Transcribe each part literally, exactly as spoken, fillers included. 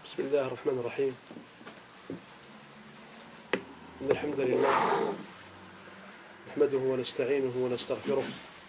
بسم الله الرحمن الرحيم. إن الحمد لله نحمده ونستعينه ونستغفره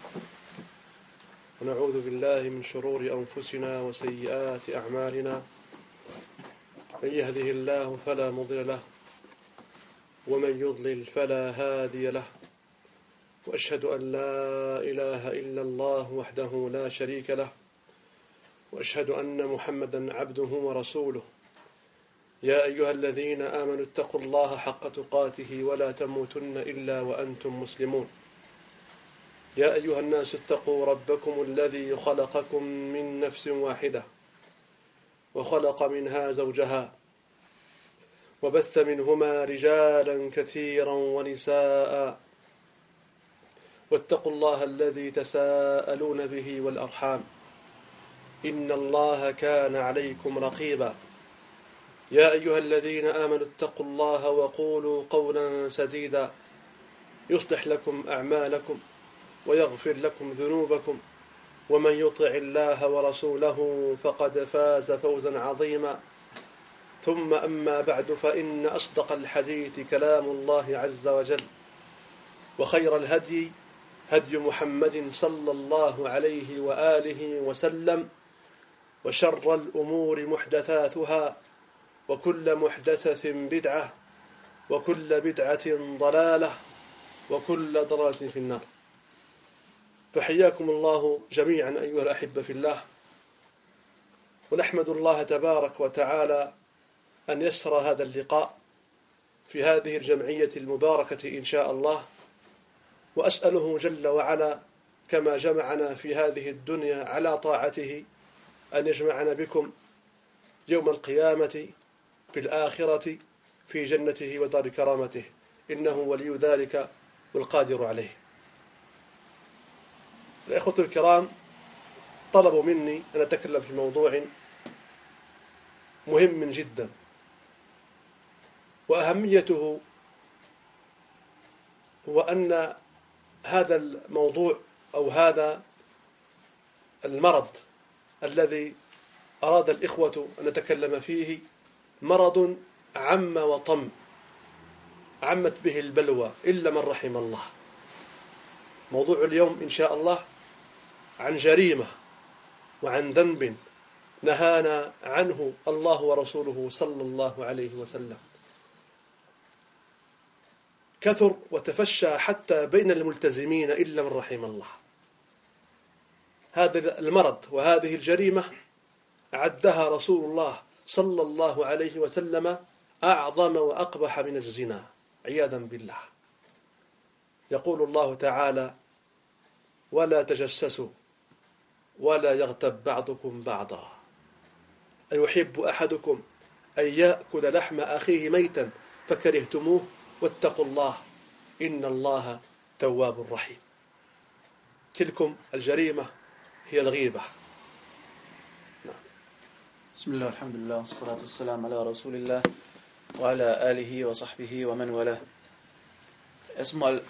ونعوذ بالله من شرور أنفسنا وسيئات أعمالنا. من يهده الله فلا مضل له ومن يضلل فلا هادي له، وأشهد أن لا إله إلا الله وحده لا شريك له، وأشهد أن محمدا عبده ورسوله. يا أيها الذين آمنوا اتقوا الله حق تقاته ولا تموتن إلا وأنتم مسلمون. يا أيها الناس اتقوا ربكم الذي خلقكم من نفس واحدة وخلق منها زوجها وبث منهما رجالا كثيرا ونساء، واتقوا الله الذي تساءلون به والأرحام إن الله كان عليكم رقيبا. يا أيها الذين آمنوا اتقوا الله وقولوا قولا سديدا يصلح لكم أعمالكم ويغفر لكم ذنوبكم، ومن يطع الله ورسوله فقد فاز فوزا عظيما. ثم أما بعد، فإن أصدق الحديث كلام الله عز وجل، وخير الهدي هدي محمد صلى الله عليه وآله وسلم، وشر الأمور محدثاتها، وكل محدثة بدعة، وكل بدعة ضلالة، وكل ضلالة في النار. فحياكم الله جميعا أيها الأحبة في الله، ونحمد الله تبارك وتعالى أن يسر هذا اللقاء في هذه الجمعية المباركة إن شاء الله، وأسأله جل وعلا كما جمعنا في هذه الدنيا على طاعته أن يجمعنا بكم يوم القيامة في الآخرة في جنته ودار كرامته، إنه ولي ذلك والقادر عليه. الإخوة الكرام، طلبوا مني أن أتكلم في موضوع مهم جدا، وأهميته هو أن هذا الموضوع أو هذا المرض الذي أراد الإخوة أن نتكلم فيه مرض عم وطم، عمت به البلوى إلا من رحم الله. موضوع اليوم إن شاء الله عن جريمة وعن ذنب نهانا عنه الله ورسوله صلى الله عليه وسلم، كثر وتفشى حتى بين الملتزمين إلا من رحم الله. هذا المرض وهذه الجريمة عدها رسول الله صلى الله عليه وسلم أعظم وأقبح من الزنا عياذا بالله. يقول الله تعالى: ولا تجسسوا ولا يغتب بعضكم بعضا أيحب أحدكم أن يأكل لحم أخيه ميتا فكرهتموه واتقوا الله إن الله تواب رحيم. تلكم الجريمة هي الغيبة. بسم الله الحمد لله والصلاة والسلام على رسول الله وعلى آله وصحبه ومن والاه. Erstmal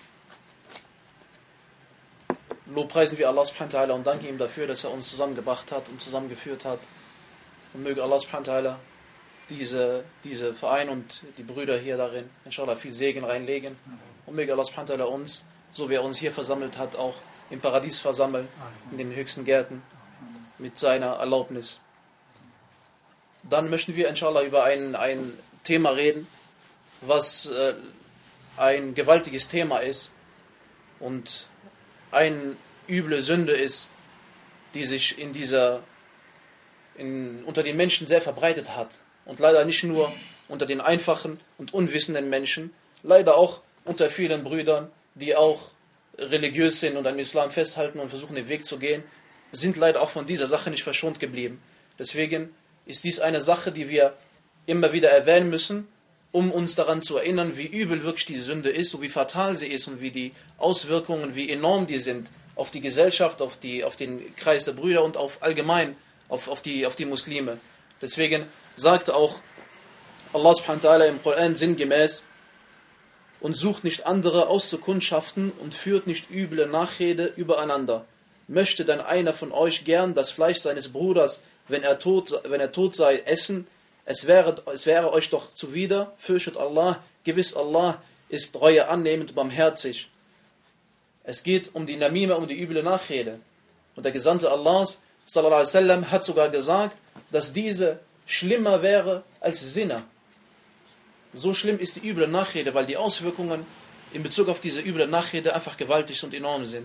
lobpreisen wir Allah subhanahu wa ta'ala und danken ihm dafür, dass er uns zusammengebracht hat und zusammengeführt hat. Und möge Allah subhanahu wa ta'ala diese, diese Verein und die Brüder hier darin, inshallah, viel Segen reinlegen. Und möge Allah subhanahu wa ta'ala uns, so wie er uns hier versammelt hat, auch im Paradies versammeln, in den höchsten Gärten, mit seiner Erlaubnis. Dann möchten wir inshallah über ein, ein Thema reden, was äh, ein gewaltiges Thema ist und eine üble Sünde ist, die sich in dieser, in, unter den Menschen sehr verbreitet hat. Und leider nicht nur unter den einfachen und unwissenden Menschen, leider auch unter vielen Brüdern, die auch religiös sind und am Islam festhalten und versuchen, den Weg zu gehen, sind leider auch von dieser Sache nicht verschont geblieben. Deswegen ist dies eine Sache, die wir immer wieder erwähnen müssen, um uns daran zu erinnern, wie übel wirklich die Sünde ist und wie fatal sie ist und wie die Auswirkungen, wie enorm die sind auf die Gesellschaft, auf, die, auf den Kreis der Brüder und auf allgemein auf, auf, die, auf die Muslime. Deswegen sagte auch Allah subhanahu wa ta'ala im Koran sinngemäß: und sucht nicht andere auszukundschaften und führt nicht üble Nachrede übereinander. Möchte dann einer von euch gern das Fleisch seines Bruders, wenn er tot, wenn er tot sei, essen, es wäre, es wäre euch doch zuwider, fürchtet Allah, gewiss Allah ist Reue annehmend, barmherzig. Es geht um die Namima, um die üble Nachrede. Und der Gesandte Allahs, sallallahu alaihi wasallam, hat sogar gesagt, dass diese schlimmer wäre als Sinna. So schlimm ist die üble Nachrede, weil die Auswirkungen in Bezug auf diese üble Nachrede einfach gewaltig und enorm sind.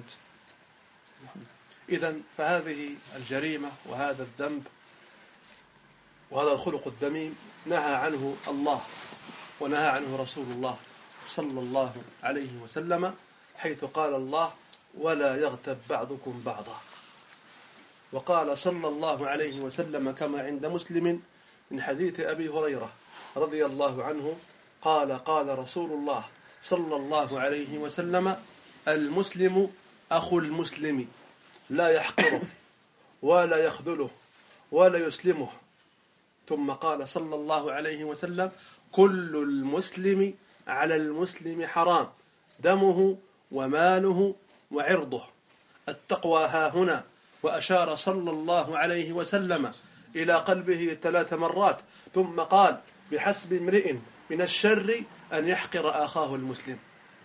إذن فهذه الجريمة وهذا الذنب وهذا الخلق الذميم نهى عنه الله ونهى عنه رسول الله صلى الله عليه وسلم، حيث قال الله: ولا يغتب بعضكم بعضا. وقال صلى الله عليه وسلم كما عند مسلم من حديث أبي هريرة رضي الله عنه قال: قال رسول الله صلى الله عليه وسلم: المسلم أخو المسلم لا يحقره ولا يخذله ولا يسلمه. ثم قال صلى الله عليه وسلم: كل المسلم على المسلم حرام دمه وماله وعرضه. التقوى ها هنا. وأشار صلى الله عليه وسلم إلى قلبه ثلاث مرات، ثم قال: بحسب امرئ من الشر أن يحقر أخاه المسلم.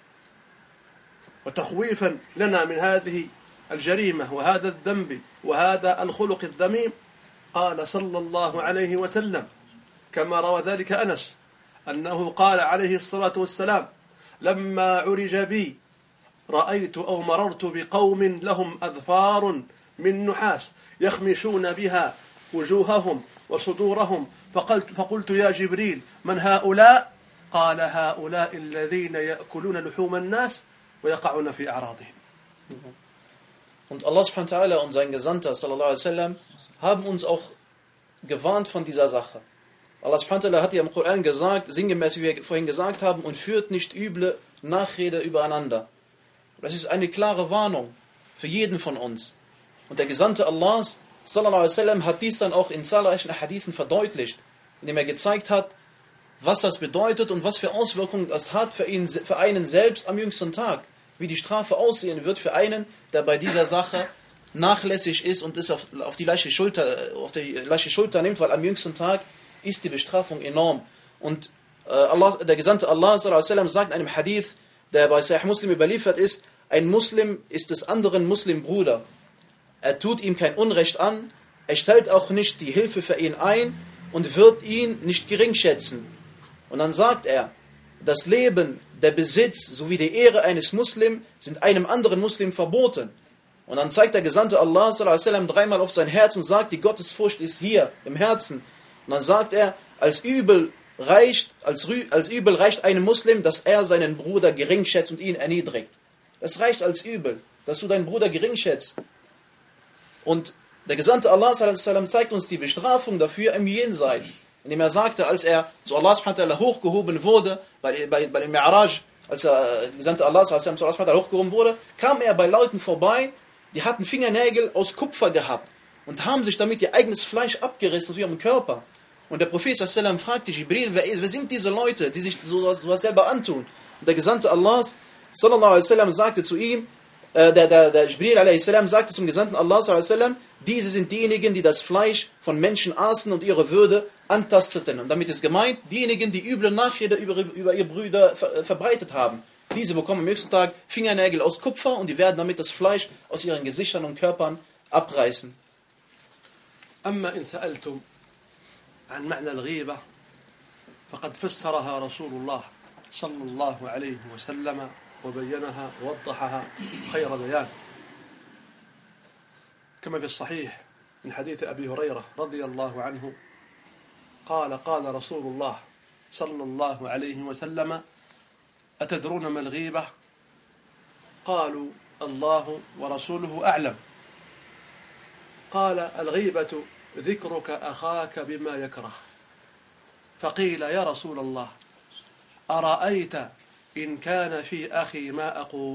وتخويفا لنا من هذه الجريمة وهذا الذنب وهذا الخلق الذميم، قال صلى الله عليه وسلم كما روى ذلك أنس أنه قال عليه الصلاة والسلام: لما عرج بي رأيت أو مررت بقوم لهم أظفار من نحاس يخمشون بها وجوههم وصدورهم، فقلت, فقلت يا جبريل من هؤلاء؟ قال: هؤلاء الذين يأكلون لحوم الناس ويقعون في أعراضهم. Und Allah subhanahu wa ta'ala und sein Gesandter sallallahu alaihi wasallam haben uns auch gewarnt von dieser Sache. Allah subhanahu wa ta'ala hat ja im Koran gesagt, sinngemäß wie wir vorhin gesagt haben, und führt nicht üble Nachrede übereinander. Das ist eine klare Warnung für jeden von uns. Und der Gesandte Allahs sallallahu alaihi wasallam hat dies dann auch in zahlreichen Hadithen verdeutlicht, indem er gezeigt hat, was das bedeutet und was für Auswirkungen das hat für, ihn, für einen selbst am jüngsten Tag. Wie die Strafe aussehen wird für einen, der bei dieser Sache nachlässig ist und es auf, auf die leichte Schulter, auf die leichte Schulter nimmt, weil am jüngsten Tag ist die Bestrafung enorm. Und äh, Allah, der Gesandte Allah sallallahu alaihi wasallam sagt in einem Hadith, der bei Sahih Muslim überliefert ist: Ein Muslim ist des anderen Muslimbruder. Er tut ihm kein Unrecht an, er stellt auch nicht die Hilfe für ihn ein und wird ihn nicht geringschätzen. Und dann sagt er: Das Leben, der Besitz sowie die Ehre eines Muslim sind einem anderen Muslim verboten. Und dann zeigt der Gesandte Allah sallallahu alaihi wasallam dreimal auf sein Herz und sagt: Die Gottesfurcht ist hier im Herzen. Und dann sagt er: Als Übel reicht, als, als Übel reicht einem Muslim, dass er seinen Bruder geringschätzt und ihn erniedrigt. Das reicht als Übel, dass du deinen Bruder geringschätzt. Und der Gesandte Allah sallallahu alaihi wasallam zeigt uns die Bestrafung dafür im Jenseits, indem er sagte, als er zu Allah subhanahu wa ta'ala hochgehoben wurde, bei, bei, bei dem Mi'raj, als der Gesandte Allah sallallahu alaihi wasallam zu Allah subhanahu wa ta'ala hochgehoben wurde, kam er bei Leuten vorbei, die hatten Fingernägel aus Kupfer gehabt und haben sich damit ihr eigenes Fleisch abgerissen aus ihrem Körper. Und der Prophet sallallahu alaihi wasallam fragte Jibril: wer, wer sind diese Leute, die sich sowas, sowas selber antun? Und der Gesandte Allahs sallallahu alaihi wasallam sagte zu ihm, äh, der, der, der Jibril alaihi salam sagte zum Gesandten Allah sallallahu alaihi wasallam: Diese sind diejenigen, die das Fleisch von Menschen aßen und ihre Würde antasteten. Und damit ist gemeint, diejenigen, die üble Nachrede über, über ihre Brüder ver, verbreitet haben. Diese bekommen am nächsten Tag Fingernägel aus Kupfer und die werden damit das Fleisch aus ihren Gesichtern und Körpern abreißen. أما إن سألتم عن معنى الغيبة فقد فسرها رسول الله صلى الله عليه وسلم وبينها ووضحها خير بيان، كما في الصحيح من حديث أبي هريرة رضي الله عنه قال: قال رسول الله صلى الله عليه وسلم: أتدرون ما الغيبة؟ قالوا: الله ورسوله أعلم. قال: الغيبة ذكرك أخاك بما يكره. فقيل: يا رسول الله أرأيت إن كان في أخي ما أقول؟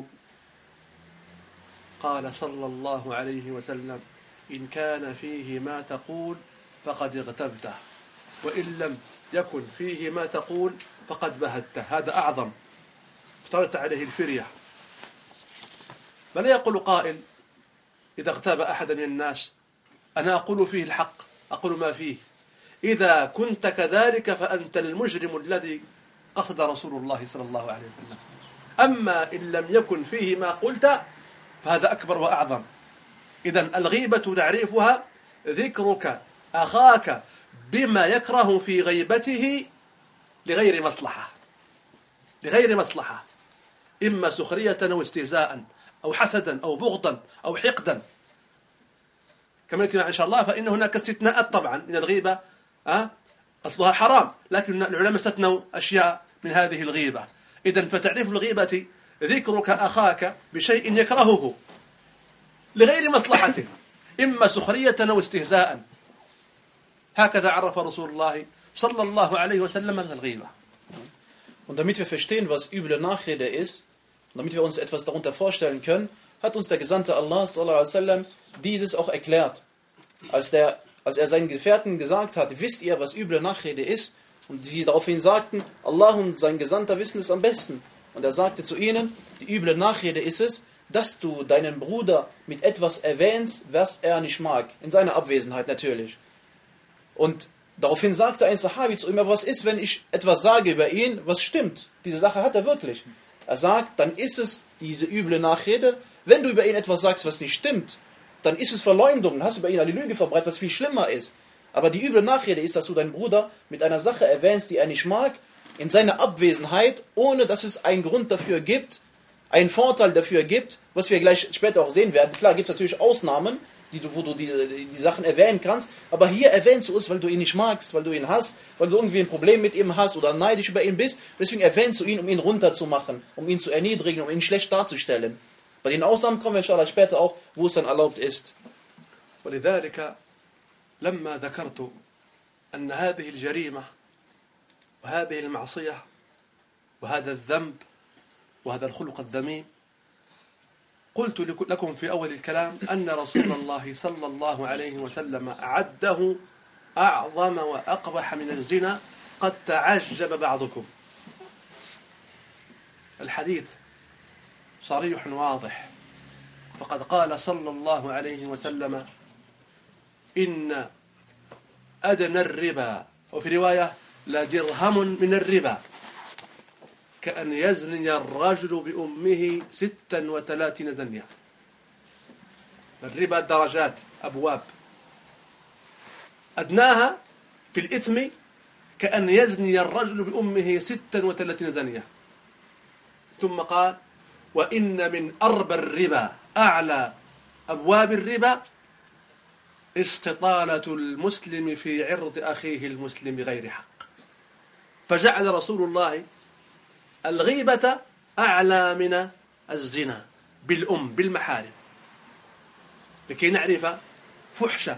قال صلى الله عليه وسلم: إن كان فيه ما تقول فقد اغتبته، وإن لم يكن فيه ما تقول فقد بهته. هذا أعظم، افترضت عليه الفرية. بل يقول قائل إذا اغتاب أحد من الناس: أنا أقول فيه الحق، أقول ما فيه، إذا كنت كذلك فأنت المجرم الذي قصد رسول الله صلى الله عليه وسلم. أما إن لم يكن فيه ما قلت فهذا أكبر وأعظم. إذن الغيبة تعريفها ذكرك أخاك بما يكره في غيبته لغير مصلحة، لغير مصلحة، إما سخرية أو استهزاء أو حسدا أو بغضا أو حقدا كما يأتي إن شاء الله. فإن هناك استثناءات طبعا من الغيبة، أه؟ أصلها حرام، لكن العلماء استثنوا أشياء من هذه الغيبة. إذن فتعريف الغيبة ذكرك أخاك بشيء يكرهه لغير مصلحة، إما سخرية أو استهزاء. هكذا عرف رسول الله صلى الله عليه وسلم الغيبة. Und damit wir verstehen, was üble Nachrede ist, und damit wir uns etwas darunter vorstellen können, hat uns der Gesandte Allah sallallahu alaihi wasallam dieses auch erklärt. Als, der, als er seinen Gefährten gesagt hat, wisst ihr, was üble Nachrede ist? Und sie daraufhin sagten, Allah und sein Gesandter wissen es am besten. Und er sagte zu ihnen, die üble Nachrede ist es, dass du deinen Bruder mit etwas erwähnst, was er nicht mag. In seiner Abwesenheit natürlich. Und daraufhin sagte ein Sahabi zu ihm, was ist, wenn ich etwas sage über ihn, was stimmt? Diese Sache hat er wirklich. Er sagt, dann ist es diese üble Nachrede. Wenn du über ihn etwas sagst, was nicht stimmt, dann ist es Verleumdung, dann hast du über ihn eine Lüge verbreitet, was viel schlimmer ist. Aber die üble Nachrede ist, dass du deinen Bruder mit einer Sache erwähnst, die er nicht mag, in seiner Abwesenheit, ohne dass es einen Grund dafür gibt, einen Vorteil dafür gibt, was wir gleich später auch sehen werden. Klar, gibt es natürlich Ausnahmen, die du, wo du die, die, die Sachen erwähnen kannst, aber hier erwähnst du es, weil du ihn nicht magst, weil du ihn hasst, weil du irgendwie ein Problem mit ihm hast oder neidisch über ihn bist. Deswegen erwähnst du ihn, um ihn runterzumachen, um ihn zu erniedrigen, um ihn schlecht darzustellen. Bei den Ausnahmen kommen wir inshallah später auch, wo es dann erlaubt ist. ولذلك لما ذكرت أن هذه الجريمة وهذه المعصية وهذا الذنب وهذا الخلق الذميم، قلت لكم في أول الكلام أن رسول الله صلى الله عليه وسلم أعده أعظم وأقبح من الزنا، قد تعجب بعضكم. الحديث صريح واضح، فقد قال صلى الله عليه وسلم إن أدنى الربا، وفي رواية لدرهم من الربا، كأن يزني الرجل بأمه ستا وثلاثين زنية. الربا درجات أبواب، أدناها في الإثم كأن يزني الرجل بأمه ستا وثلاثين زنية. ثم قال وإن من أربى الربا أعلى أبواب الربا استطالة المسلم في عرض أخيه المسلم بغير حق. فجعل رسول الله الغيبة أعلى من الزنا بالأم بالمحارم، لكي نعرف فحش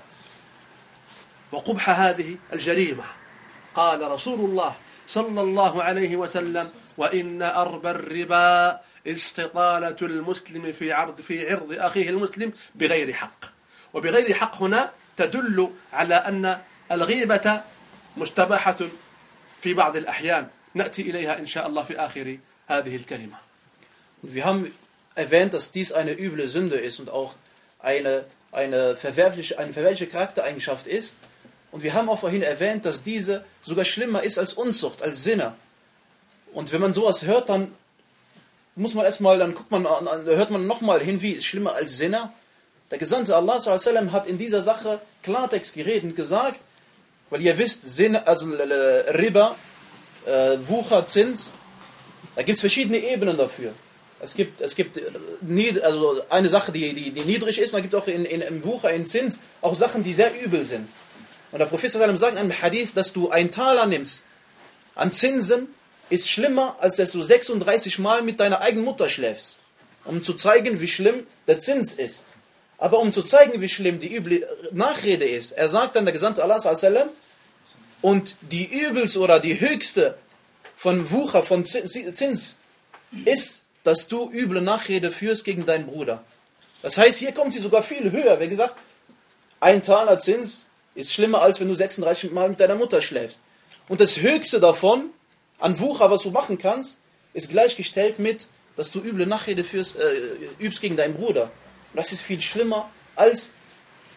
وقبح هذه الجريمة. قال رسول الله صلى الله عليه وسلم وإن أربى الربا استطالة المسلم في عرض في عرض أخيه المسلم بغير حق. وبغير حق هنا تدل على أن الغيبة مستباحة في بعض الأحيان، نأتي إليها إن شاء الله في آخر هذه الكلمة. Wir haben erwähnt, dass dies eine üble Sünde ist und auch eine, eine, verwerfliche, eine verwerfliche Charaktereigenschaft ist. Und wir haben auch vorhin erwähnt, dass diese sogar schlimmer ist als Unzucht, als Sinne. Und wenn man sowas hört, dann muss man erstmal, dann guckt man, hört man nochmal hin, wie ist schlimmer als Sinne. Der Gesandte Allah sallallahu alaihi wasallam hat in dieser Sache Klartext geredet und gesagt, weil ihr wisst, Sinne, also Riba, äh, Wucher, Zins, da gibt es verschiedene Ebenen dafür. Es gibt, es gibt also eine Sache, die, die, die niedrig ist, und es gibt auch in, in, im Wucher, in Zins, auch Sachen, die sehr übel sind. Und der Prophet sallallahu alaihi wasallam sagt in einem Hadith, dass du einen Taler nimmst an Zinsen, ist schlimmer, als dass du sechsunddreißig Mal mit deiner eigenen Mutter schläfst. Um zu zeigen, wie schlimm der Zins ist. Aber um zu zeigen, wie schlimm die üble Nachrede ist, er sagt dann der Gesandte Allah sallallahu alaihi wasallam, und die übelste oder die höchste von Wucher, von Zins, ist, dass du üble Nachrede führst gegen deinen Bruder. Das heißt, hier kommt sie sogar viel höher. Wie gesagt, ein Taler Zins ist schlimmer, als wenn du sechsunddreißig Mal mit deiner Mutter schläfst. Und das höchste davon, an Wucher, was du machen kannst, ist gleichgestellt mit, dass du üble Nachrede führst, äh, übst gegen deinen Bruder. Und das ist viel schlimmer, als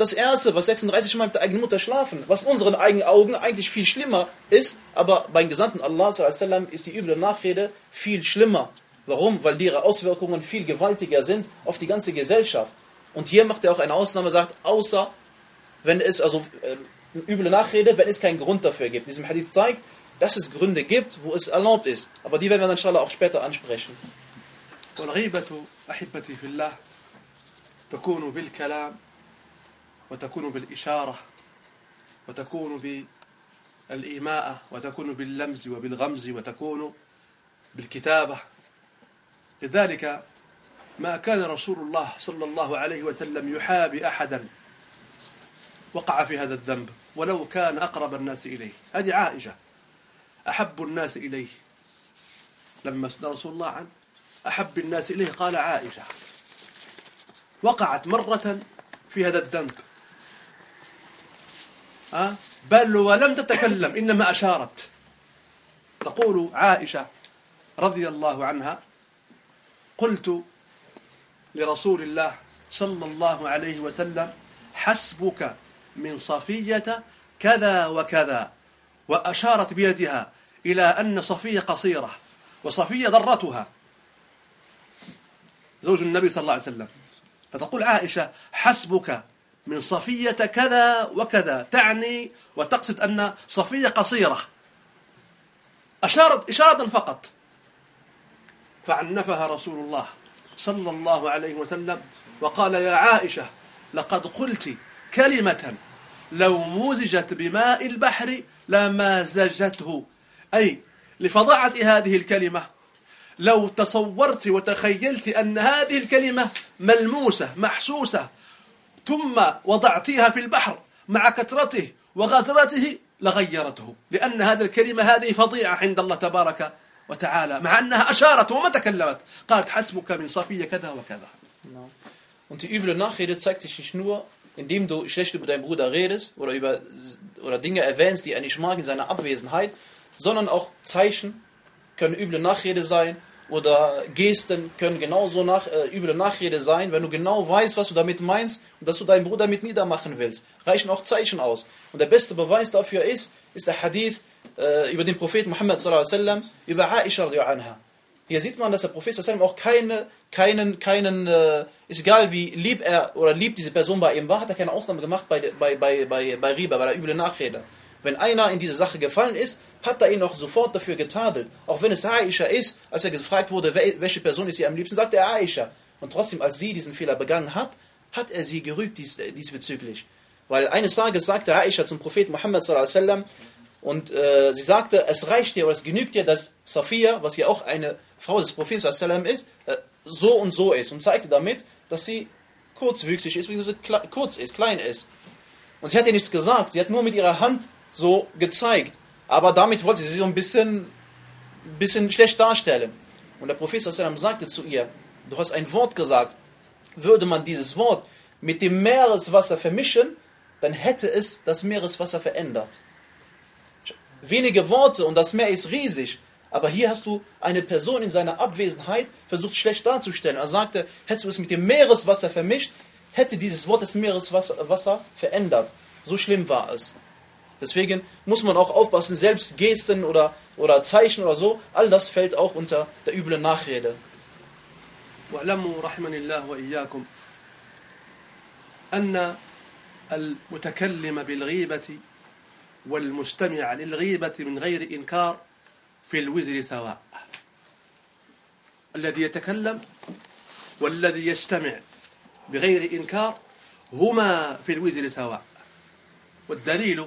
das Erste, was sechsunddreißig Mal mit der eigenen Mutter schlafen, was in unseren eigenen Augen eigentlich viel schlimmer ist, aber beim Gesandten Allah sallallahu alaihi wasallam ist die üble Nachrede viel schlimmer. Warum? Weil ihre Auswirkungen viel gewaltiger sind auf die ganze Gesellschaft. Und hier macht er auch eine Ausnahme, sagt, außer wenn es, also äh, üble Nachrede, wenn es keinen Grund dafür gibt. Diesem Hadith zeigt, dass es Gründe gibt, wo es erlaubt ist. Aber die werden wir dann inshallah auch später ansprechen. والغيبة أحبتي في الله تكون بالكلام وتكون بالإشارة وتكون بالإيماءة وتكون باللمز وبالغمز وتكون بالكتابة. لذلك ما كان رسول الله صلى الله عليه وسلم يحابي أحدا وقع في هذا الذنب ولو كان أقرب الناس إليه. هذه عائشة أحب الناس إليه، لما سأل رسول الله عن أحب الناس إليه قال عائشة، وقعت مرة في هذا الذنب أه؟ بل ولم تتكلم إنما أشارت. تقول عائشة رضي الله عنها: قلت لرسول الله صلى الله عليه وسلم: حسبك من صفية كذا وكذا، وأشارت بيدها إلى أن صفية قصيرة وصفية ضرتها زوج النبي صلى الله عليه وسلم. فتقول عائشة: حسبك من صفية كذا وكذا، تعني وتقصد أن صفية قصيرة، أشارت إشارة فقط. فعنفها رسول الله صلى الله عليه وسلم وقال: يا عائشة لقد قلت كلمة لو مزجت بماء البحر لمازجته، أي لفظاعة هذه الكلمة. لو تصورت وتخيلت أن هذه الكلمة ملموسة محسوسة ثم وضعتيها في البحر مع كثرته وغزرته لغيرته، لأن هذه الكلمة هذه فظيعة عند الله تبارك وتعالى، مع أنها أشارت وما تكلمت. قالت: حسبك من صفية كذا وكذا. Und die üble Nachrede zeigt sich nicht nur, indem du schlecht über deinen Bruder redest oder über oder Dinge erwähnst, die er nicht mag in seiner Abwesenheit, sondern auch Zeichen können üble Nachrede sein oder Gesten können genauso nach, äh, üble Nachrede sein, wenn du genau weißt, was du damit meinst und dass du deinen Bruder mit niedermachen willst. Reichen auch Zeichen aus. Und der beste Beweis dafür ist, ist der Hadith äh, über den Propheten Muhammad sallallahu alaihi wasallam, über Aisha radhiyallahu anha. Hier sieht man, dass der Prophet sallallahu alaihi wasallam auch keine, keinen, keinen, äh, ist egal wie lieb er oder lieb diese Person bei ihm war, hat er keine Ausnahme gemacht bei, bei, bei, bei, bei Riba, bei der üblen Nachrede. Wenn einer in diese Sache gefallen ist, hat er ihn auch sofort dafür getadelt. Auch wenn es Aisha ist, als er gefragt wurde, welche Person ist ihr am liebsten, sagt er Aisha. Und trotzdem, als sie diesen Fehler begangen hat, hat er sie gerügt dies, diesbezüglich. Weil eines Tages sagte Aisha zum Propheten Muhammad sallallahu alaihi wasallam, und äh, sie sagte, es reicht dir oder es genügt dir, dass Safiya, was ja auch eine Frau des Propheten sallallahu alaihi wasallam ist, äh, so und so ist. Und zeigte damit, dass sie kurzwüchsig ist, beziehungsweise kurz ist, klein ist. Und sie hat ihr nichts gesagt, sie hat nur mit ihrer Hand so gezeigt. Aber damit wollte sie so ein bisschen, bisschen schlecht darstellen. Und der Prophet sallallahu alaihi wasallam sagte zu ihr: Du hast ein Wort gesagt. Würde man dieses Wort mit dem Meereswasser vermischen, dann hätte es das Meereswasser verändert. Wenige Worte und das Meer ist riesig. Aber hier hast du eine Person in seiner Abwesenheit versucht schlecht darzustellen. Er sagte, hättest du es mit dem Meereswasser vermischt, hätte dieses Wort das Meereswasser Wasser verändert. So schlimm war es. Deswegen muss man auch aufpassen, selbst Gesten oder, oder Zeichen oder so, all das fällt auch unter der üblen Nachrede. واعلموا رحمني الله وإياكم أن المتكلم بالغيبة والمستمع للغيبة من غير إنكار في الوزر سواء. الذي يتكلم والذي يستمع بغير إنكار هما في الوزر سواء. والدليل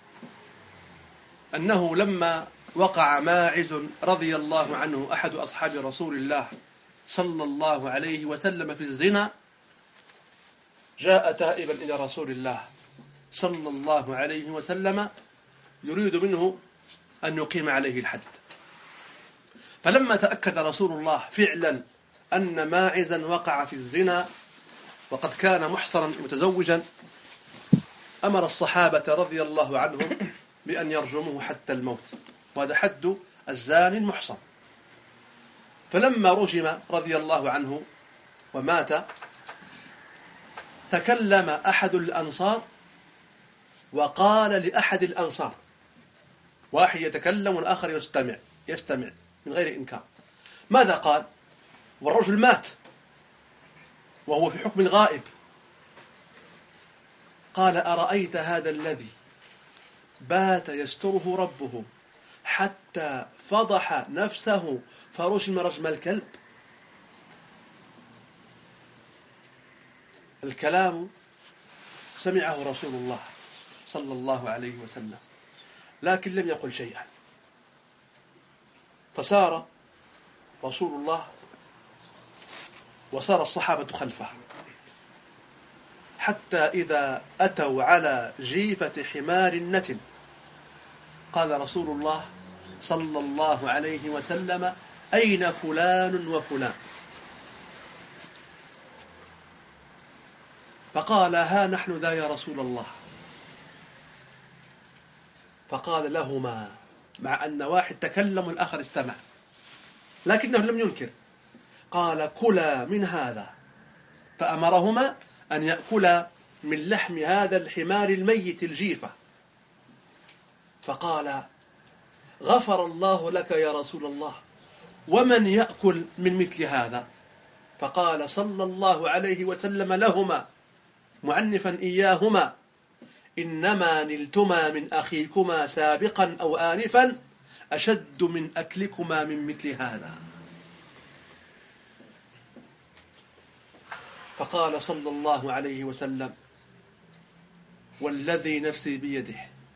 أنه لما وقع ماعز رضي الله عنه أحد أصحاب رسول الله صلى الله عليه وسلم في الزنا، جاء تائبا إلى رسول الله صلى الله عليه وسلم يريد منه أن يقيم عليه الحد. فلما تأكد رسول الله فعلا أن ماعزا وقع في الزنا وقد كان محصنا متزوجا، أمر الصحابة رضي الله عنهم بأن يرجموه حتى الموت، وهذا حد الزاني المحصن. فلما رجم رضي الله عنه ومات، تكلم أحد الأنصار وقال لأحد الأنصار، واحد يتكلم والآخر يستمع يستمع من غير إنكار، ماذا قال؟ والرجل مات وهو في حكم غائب، قال: أرأيت هذا الذي بات يستره ربه حتى فضح نفسه فرجم رجم الكلب؟ الكلام سمعه رسول الله صلى الله عليه وسلم، لكن لم يقل شيئا. فسار رسول الله وصار الصحابة خلفه، حتى إذا أتوا على جيفة حمار نتن قال رسول الله صلى الله عليه وسلم: أين فلان وفلان؟ فقال: ها نحن ذا يا رسول الله. فقال لهما، مع أن واحد تكلم والآخر استمع لكنه لم ينكر، قال: كلا من هذا. فأمرهما أن يأكلا من لحم هذا الحمار الميت الجيفة. فقال: غفر الله لك يا رسول الله، ومن يأكل من مثل هذا؟ فقال صلى الله عليه وسلم لهما معنفا إياهما: إنما نلتما من أخيكما سابقا أو آنفا أشد من أكلكما من مثل هذا. فقال صلى الله عليه وسلم: والذي نفسي بيده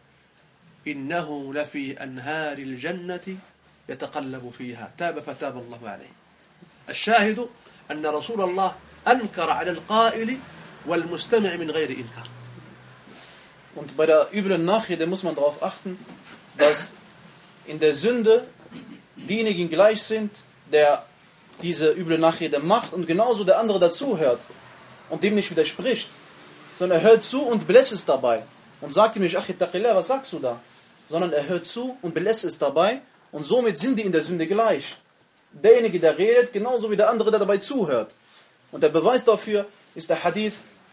إنه لفي أنهار الجنة يتقلب فيها، تاب فتاب الله عليه. الشاهد أن رسول الله أنكر على القائل والمستمع من غير إنكار. Und bei der üblen Nachrede muss man darauf achten, dass in der Sünde diejenigen gleich sind, der diese üble Nachrede macht und genauso der andere dazuhört und dem nicht widerspricht, sondern er hört zu und belässt es dabei und sagt ihm nicht: Ach, ittaqillah, was sagst du da? Sondern er hört zu und belässt es dabei und somit sind die in der Sünde gleich. Derjenige, der redet, genauso wie der andere, der dabei zuhört. Und der Beweis dafür ist der Hadith,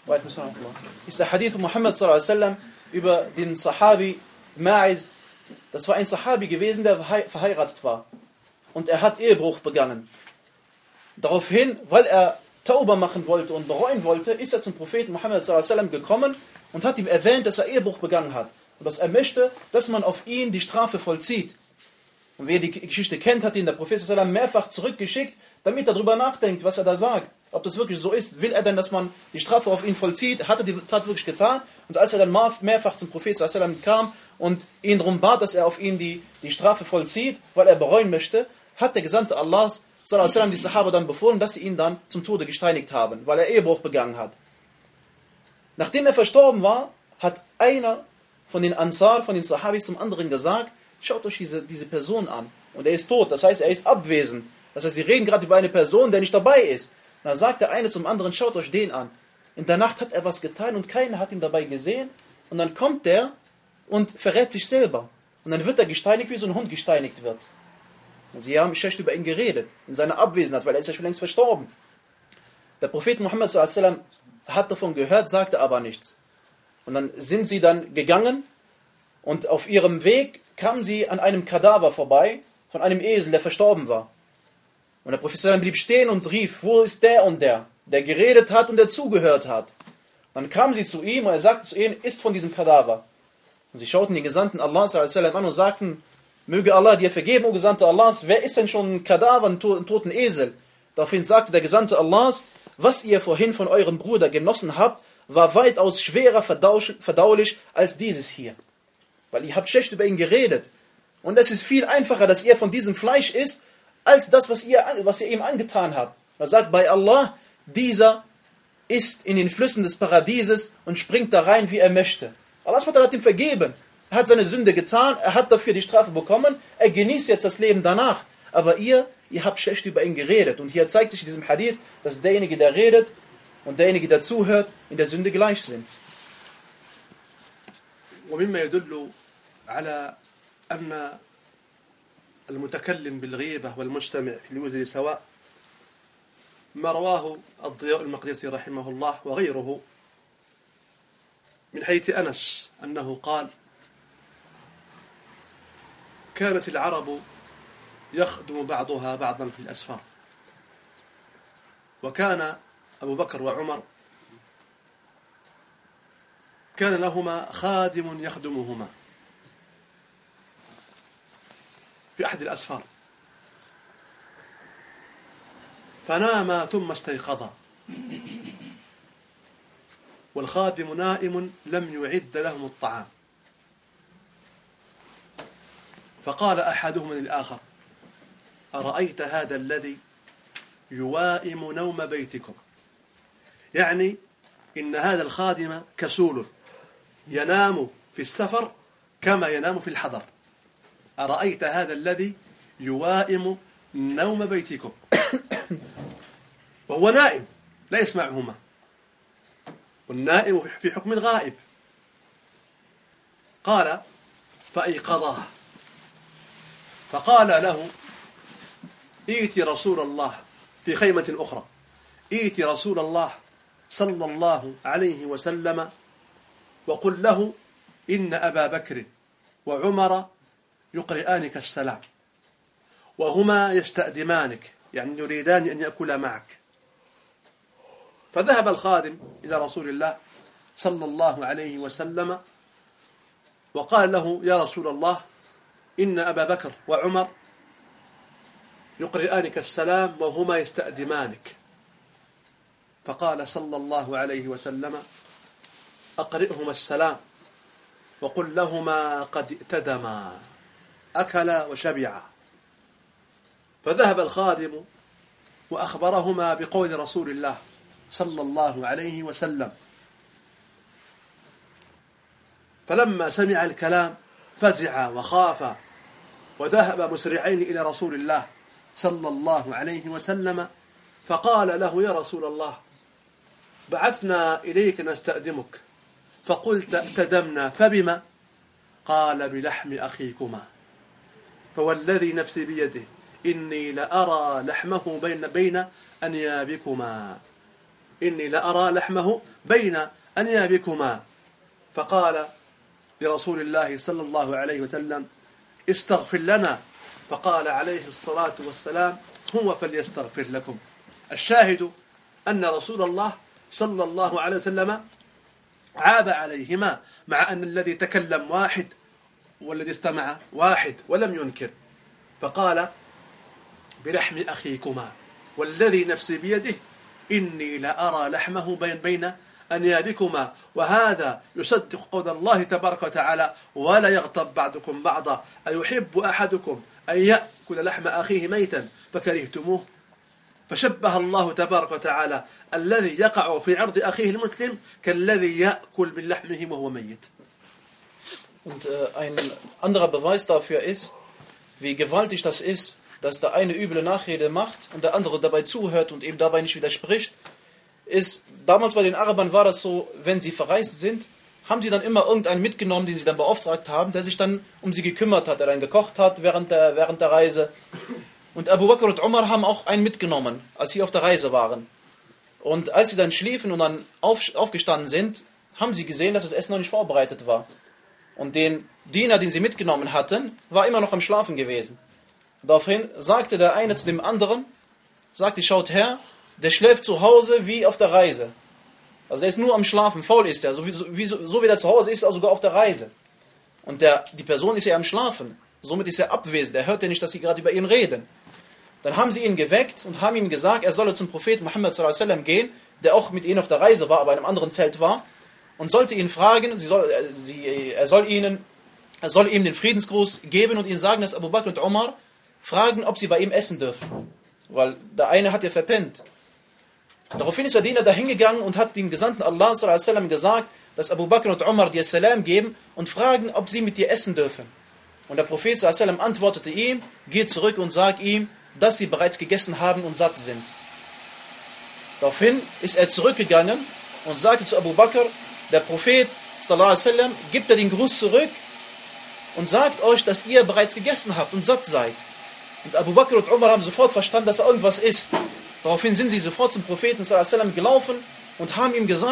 ist der Hadith von Muhammad sallallahu alaihi wasallam über den Sahabi Ma'iz. Das war ein Sahabi gewesen, der verheiratet war. Und er hat Ehebruch begangen. Daraufhin, weil er Tauba machen wollte und bereuen wollte, ist er zum Propheten Muhammad sallallahu alaihi wasallam gekommen und hat ihm erwähnt, dass er Ehebruch begangen hat. Und dass er möchte, dass man auf ihn die Strafe vollzieht. Und wer die Geschichte kennt, hat ihn der Prophet sallallahu alaihi wasallam mehrfach zurückgeschickt, damit er darüber nachdenkt, was er da sagt. Ob das wirklich so ist, will er denn, dass man die Strafe auf ihn vollzieht? Hat er die Tat wirklich getan? Und als er dann mehrfach zum Prophet sallallahu alaihi wasallam kam und ihn darum bat, dass er auf ihn die, die Strafe vollzieht, weil er bereuen möchte, hat der Gesandte Allahs sallallahu alaihi wasallam die Sahaba dann befohlen, dass sie ihn dann zum Tode gesteinigt haben, weil er Ehebruch begangen hat. Nachdem er verstorben war, hat einer von den Ansar, von den Sahabis zum anderen gesagt: Schaut euch diese, diese Person an. Und er ist tot, das heißt, er ist abwesend. Das heißt, sie reden gerade über eine Person, der nicht dabei ist. Und dann sagt der eine zum anderen: Schaut euch den an. In der Nacht hat er was getan und keiner hat ihn dabei gesehen. Und dann kommt der und verrät sich selber. Und dann wird er gesteinigt, wie so ein Hund gesteinigt wird. Und sie haben schlecht über ihn geredet, in seiner Abwesenheit, weil er ist ja schon längst verstorben. Der Prophet Muhammad sallallahu alaihi wasallam hat davon gehört, sagte aber nichts. Und dann sind sie dann gegangen und auf ihrem Weg kamen sie an einem Kadaver vorbei, von einem Esel, der verstorben war. Und der Prophet sallallahu alaihi wasallam blieb stehen und rief: Wo ist der und der, der geredet hat und der zugehört hat? Dann kamen sie zu ihm und er sagte zu ihnen: Ist von diesem Kadaver. Und sie schauten den Gesandten Allah sallallahu alaihi wasallam an und sagten: Möge Allah dir vergeben, O Gesandter Allahs, wer ist denn schon ein Kadaver, ein toten Esel? Daraufhin sagte der Gesandte Allahs: Was ihr vorhin von eurem Bruder genossen habt, war weitaus schwerer verdaulich als dieses hier. Weil ihr habt schlecht über ihn geredet. Und es ist viel einfacher, dass ihr von diesem Fleisch isst, als das, was ihr, was ihr ihm angetan habt. Er sagt bei Allah: Dieser ist in den Flüssen des Paradieses und springt da rein, wie er möchte. Allah hat ihm vergeben. Er hat seine Sünde getan, er hat dafür die Strafe bekommen, er genießt jetzt das Leben danach. Aber ihr, ihr habt schlecht über ihn geredet. Und hier zeigt sich in diesem Hadith, dass derjenige, der redet und derjenige, der zuhört, in der Sünde gleich sind. ومما يدل على أن المتكلم بالغيبة والمجتمع في الوزر سواء ما رواه الضياء المقدسي رحمه الله وغيره من حديث أنس أنه قال: كانت العرب يخدم بعضها بعضا في الأسفار، وكان أبو بكر وعمر كان لهما خادم يخدمهما في أحد الأسفار، فناما ثم استيقظا والخادم نائم لم يعد لهم الطعام، فقال أحدهما للآخر: أرأيت هذا الذي يوائم نوم بيتكم؟ يعني إن هذا الخادم كسول ينام في السفر كما ينام في الحضر. أرأيت هذا الذي يوائم نوم بيتكم؟ وهو نائم لا يسمعهما، والنائم في حكم غائب. قال: فأيقظاه، فقال له: ائت رسول الله في خيمة أخرى، ائت رسول الله صلى الله عليه وسلم وقل له إن أبا بكر وعمر يقرئانك السلام وهما يستأدمانك، يعني يريدان أن يأكلا معك. فذهب الخادم إلى رسول الله صلى الله عليه وسلم وقال له: يا رسول الله، إن أبا بكر وعمر يقرئانك السلام وهما يستأدمانك. فقال صلى الله عليه وسلم: أقرئهما السلام وقل لهما قد ائتدما، أكلا وشبعا. فذهب الخادم وأخبرهما بقول رسول الله صلى الله عليه وسلم، فلما سمع الكلام فزع وخاف وذهب مسرعين إلى رسول الله صلى الله عليه وسلم، فقال له: يا رسول الله، بعثنا إليك نستأدمك فقلت ائتدمنا، فبما؟ قال: بلحم أخيكما، فوالذي نفسي بيده إني لأرى لحمه بين بين أنيابكما، إني لأرى لحمه بين أنيابكما. فقال لرسول الله صلى الله عليه وسلم: استغفر لنا. فقال عليه الصلاة والسلام: هو فليستغفر لكم. الشاهد أن رسول الله صلى الله عليه وسلم عاب عليهما، مع أن الذي تكلم واحد والذي استمع واحد ولم ينكر. فقال: بلحم أخيكما والذي نفسي بيده إني لأرى لحمه بين بين أنيابكما. وهذا يصدق قول الله تبارك وتعالى: ولا يغتب بعضكم بعضا أيحب أحدكم أن يأكل لحم أخيه ميتا فكرهتموه. فشبه الله تبارك وتعالى الذي يقع في عرض أخيه المسلم كالذي يأكل من لحمه وهو ميت. Und äh, ein anderer Beweis dafür ist, wie gewaltig das ist, dass der eine üble Nachrede macht und der andere dabei zuhört und eben dabei nicht widerspricht, ist, damals bei den Arabern war das so, wenn sie verreist sind, haben sie dann immer irgendeinen mitgenommen, den sie dann beauftragt haben, der sich dann um sie gekümmert hat, der dann gekocht hat während der, während der Reise. Und Abu Bakr und Umar haben auch einen mitgenommen, als sie auf der Reise waren. Und als sie dann schliefen und dann auf, aufgestanden sind, haben sie gesehen, dass das Essen noch nicht vorbereitet war. Und den Diener, den sie mitgenommen hatten, war immer noch am Schlafen gewesen. Daraufhin sagte der eine zu dem anderen, sagte: schaut her, der schläft zu Hause wie auf der Reise. Also er ist nur am Schlafen, faul ist er, so wie, so, wie, so wie er zu Hause ist, er sogar auf der Reise. Und der, die Person ist ja am Schlafen, somit ist er abwesend, er hört ja nicht, dass sie gerade über ihn reden. Dann haben sie ihn geweckt und haben ihm gesagt, er solle zum Propheten Muhammad sallallahu alaihi wasallam gehen, der auch mit ihnen auf der Reise war, aber in einem anderen Zelt war, und sollte ihn fragen, sie soll, sie, er, soll ihnen, er soll ihm den Friedensgruß geben und ihnen sagen, dass Abu Bakr und Umar fragen, ob sie bei ihm essen dürfen. Weil der eine hat ja verpennt. Daraufhin ist der Diener dahin gegangen und hat dem Gesandten Allah sallallahu alaihi wasallam gesagt, dass Abu Bakr und Umar dir Salam geben und fragen, ob sie mit dir essen dürfen. Und der Prophet sallallahu alaihi wasallam antwortete ihm: Geh zurück und sag ihm, dass sie bereits gegessen haben und satt sind. Daraufhin ist er zurückgegangen und sagte zu Abu Bakr: Der Prophet sallallahu alaihi wasallam gibt er den Gruß zurück und sagt euch, dass ihr bereits gegessen habt und satt seid. Und Abu Bakr und Umar haben sofort verstanden, dass da irgendwas ist. Daraufhin sind sie sofort zum Propheten sallallahu alaihi wasallam gelaufen und haben ihm gesagt,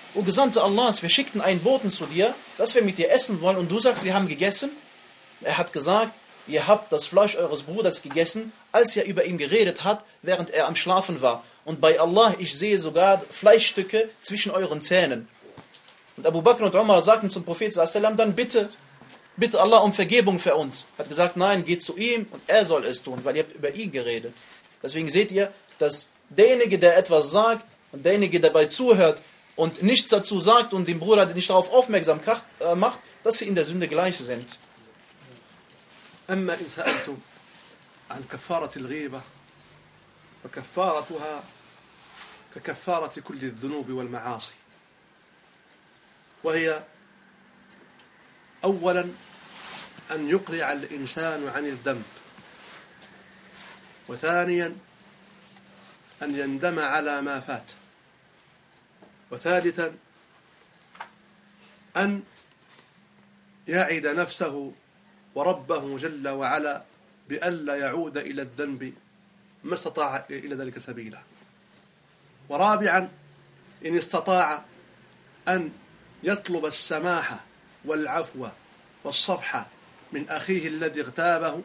O Gesandter Allahs, wir schickten einen Boten zu dir, dass wir mit dir essen wollen und du sagst, wir haben gegessen? Er hat gesagt, ihr habt das Fleisch eures Bruders gegessen, als er über ihn geredet hat, während er am Schlafen war. Und bei Allah, ich sehe sogar Fleischstücke zwischen euren Zähnen. Und Abu Bakr und Umar sagten zum Propheten sallallahu alaihi wasallam, dann bitte, bitte Allah um Vergebung für uns. Er hat gesagt, nein, geht zu ihm und er soll es tun, weil ihr habt über ihn geredet. Deswegen seht ihr, dass derjenige, der etwas sagt und derjenige, der dabei zuhört und nichts dazu sagt und den Bruder nicht darauf aufmerksam macht, dass sie in der Sünde gleich sind. أما إن سألتم عن كفارة الغيبة فكفارتها ككفارة كل الذنوب والمعاصي، وهي أولا أن يقلع الإنسان عن الذنب، وثانيا أن يندم على ما فات، وثالثا أن يعد نفسه وربه جل وعلا بألا يعود إلى الذنب ما استطاع إلى ذلك سبيلا، ورابعا إن استطاع أن يطلب السماحة والعفو والصفح من أخيه الذي اغتابه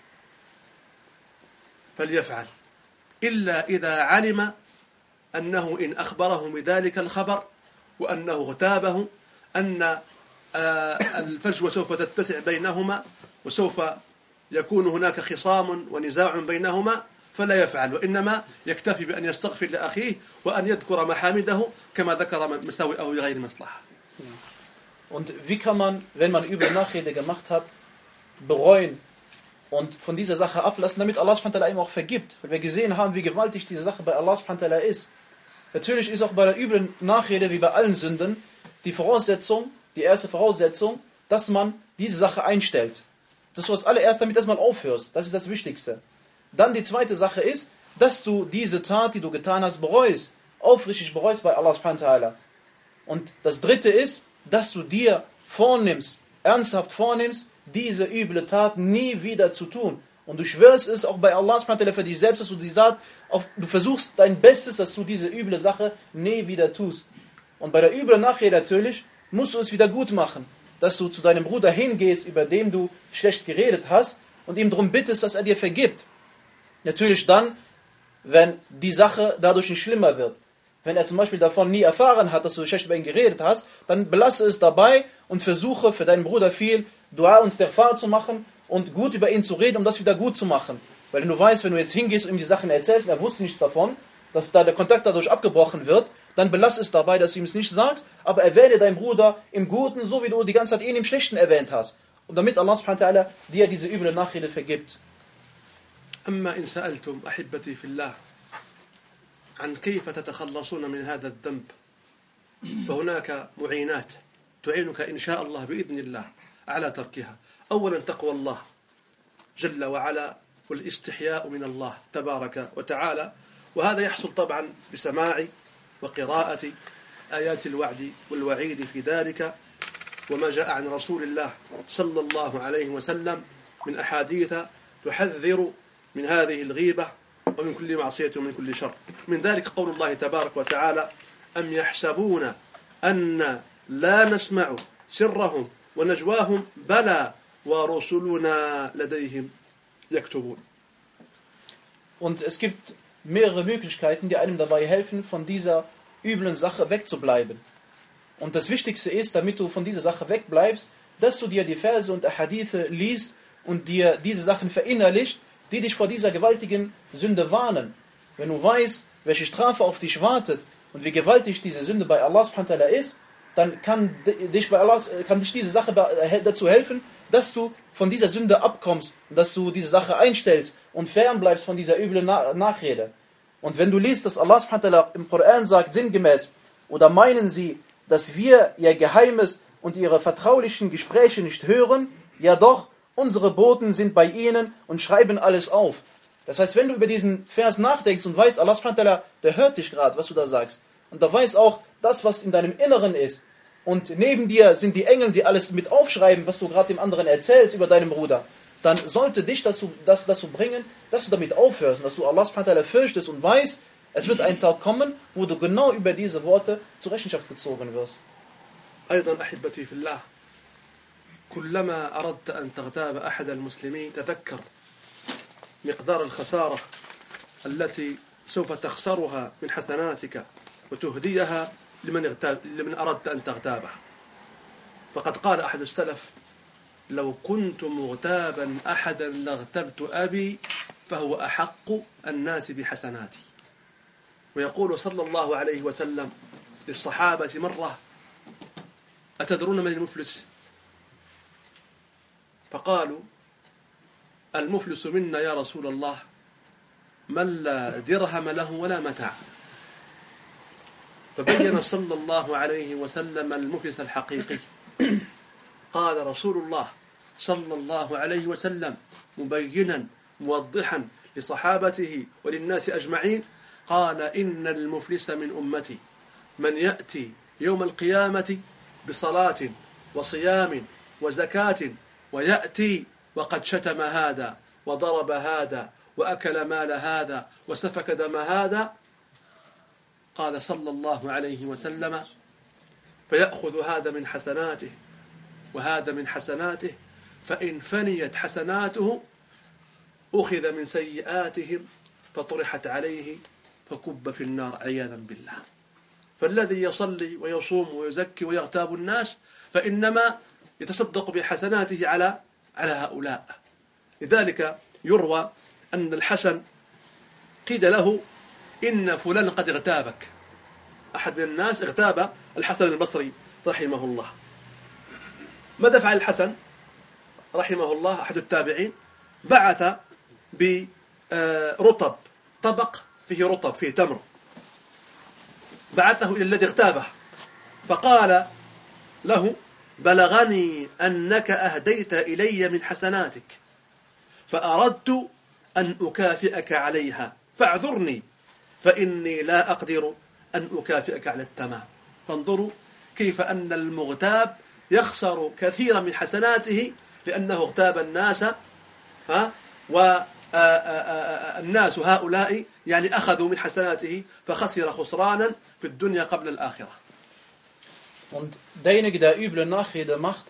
فليفعل، إلا إذا علم أنه إن أخبره بذلك الخبر وأنه اغتابه أن الفجوة سوف تتسع بينهما وسوف يكون هناك خصام ونزاع بينهما، فلا يفعل، وإنما يكتفي بأن يستغفر لأخيه وأن يذكر محامده كما ذكر مساوئه لغير مصلحة. Und wie kann man, wenn man üble Nachrede gemacht hat, bereuen und von dieser Sache ablassen, damit Allah subhanahu wa ta'ala ihm auch vergibt? Weil wir gesehen haben, wie gewaltig diese Sache bei Allah subhanahu wa ta'ala ist. Natürlich ist auch bei der üblen Nachrede, wie bei allen Sünden, die Voraussetzung, die erste Voraussetzung, dass man diese Sache einstellt. Dass du als allererst damit erstmal aufhörst. Das ist das Wichtigste. Dann die zweite Sache ist, dass du diese Tat, die du getan hast, bereust. Aufrichtig bereust bei Allah subhanahu wa ta'ala. Und das dritte ist, dass du dir vornimmst, ernsthaft vornimmst, diese üble Tat nie wieder zu tun. Und du schwörst es auch bei Allah subhanahu wa ta'ala für dich selbst, dass du die Tat, auf, du versuchst dein Bestes, dass du diese üble Sache nie wieder tust. Und bei der üblen Nachrede natürlich musst du es wieder gut machen, dass du zu deinem Bruder hingehst, über dem du schlecht geredet hast und ihm darum bittest, dass er dir vergibt. Natürlich dann, wenn die Sache dadurch nicht schlimmer wird. Wenn er zum Beispiel davon nie erfahren hat, dass du schlecht über ihn geredet hast, dann belasse es dabei und versuche für deinen Bruder viel Dua und Istighfar zu machen und gut über ihn zu reden, um das wieder gut zu machen. Weil du weißt, wenn du jetzt hingehst und ihm die Sachen erzählst, und er wusste nichts davon, dass da der Kontakt dadurch abgebrochen wird, dann belass es dabei, dass du ihm es nicht sagst, aber erwähne deinen Bruder im Guten, so wie du die ganze Zeit ihn im Schlechten erwähnt hast. Und damit Allah subhanahu wa ta'ala dir diese üble Nachrede vergibt. أما إن سألتم أحبتي في الله عن كيف تتخلصون من هذا الذنب فهناك معينات تعينك إن شاء الله بإذن الله على تركها. أولا تقوى الله جل وعلا والاستحياء من الله تبارك وتعالى، وهذا يحصل طبعا بسماع وقراءة آيات الوعد والوعيد في ذلك وما جاء عن رسول الله صلى الله عليه وسلم من أحاديث تحذر من هذه الغيبة ومن كل معصية ومن كل شر. من ذلك قول الله تبارك وتعالى أم يحسبون أن لا نسمع سرهم ونجواهم بلى ورسلنا لديهم يكتبون. Und es gibt mehrere Möglichkeiten, die einem dabei helfen, von dieser üblen Sache wegzubleiben. Und das Wichtigste ist, damit du von dieser Sache wegbleibst, dass du dir die Verse und Hadithe liest und dir diese Sachen verinnerlicht, die dich vor dieser gewaltigen Sünde warnen. Wenn du weißt, welche Strafe auf dich wartet und wie gewaltig diese Sünde bei Allah subhanahu wa ta'ala ist, dann kann dich, bei Allah, kann dich diese Sache dazu helfen, dass du von dieser Sünde abkommst und dass du diese Sache einstellst und fernbleibst von dieser üblen Nachrede. Und wenn du liest, dass Allah subhanahu wa ta'ala im Koran sagt, sinngemäß, oder meinen sie, dass wir ihr Geheimes und ihre vertraulichen Gespräche nicht hören, ja doch, unsere Boten sind bei ihnen und schreiben alles auf. Das heißt, wenn du über diesen Vers nachdenkst und weißt, Allah subhanahu wa ta'ala, der hört dich gerade, was du da sagst, und da weiß auch das, was in deinem Inneren ist, und neben dir sind die Engel, die alles mit aufschreiben, was du gerade dem anderen erzählst über deinen Bruder, dann sollte dich dazu, das dazu bringen, dass du damit aufhörst und dass du Allah subhanahu wa ta'ala fürchtest und weißt, Es wird ein Tag kommen, wo du genau über diese Worte zur Rechenschaft gezogen wirst. أيضا أحبتي في الله كلما أردت أن تغتاب أحد المسلمين تذكر مقدار الخسارة التي سوف تخسرها من حسناتك وتهديها لمن, اغتاب لمن أردت أن تغتابه. فقد قال أحد السلف لو كنت مغتابا أحدا لاغتبت أبي فهو أحق الناس بحسناتي. ويقول صلى الله عليه وسلم للصحابة مرة أتدرون من المفلس؟ فقالوا المفلس منا يا رسول الله من لا درهم له ولا متاع. فبين صلى الله عليه وسلم المفلس الحقيقي. قال رسول الله صلى الله عليه وسلم مبينا موضحا لصحابته وللناس أجمعين قال إن المفلس من أمتي من يأتي يوم القيامة بصلاة وصيام وزكاة ويأتي وقد شتم هذا وضرب هذا وأكل مال هذا وسفك دم هذا. قال صلى الله عليه وسلم فيأخذ هذا من حسناته وهذا من حسناته فإن فنيت حسناته أخذ من سيئاتهم فطرحت عليه فكب في النار عياذا بالله. فالذي يصلي ويصوم ويزكي ويغتاب الناس فإنما يتصدق بحسناته على على هؤلاء. لذلك يروى أن الحسن قيل له إن فلان قد اغتابك. أحد من الناس اغتاب الحسن البصري رحمه الله. ماذا فعل الحسن رحمه الله أحد التابعين؟ بعث برطب طبق فيه رطب فيه تمر بعثه إلى الذي اغتابه فقال له بلغني أنك أهديت إلي من حسناتك فأردت أن أكافئك عليها فاعذرني فإني لا أقدر أن أكافئك على التمام. فانظروا كيف أن المغتاب يخسر كثيرا من حسناته لأنه اغتاب الناس ها والناس هؤلاء يعني أخذوا من حسناته فخسر خسرانا في الدنيا قبل الآخرة. Und derjenige, der üble Nachrede macht,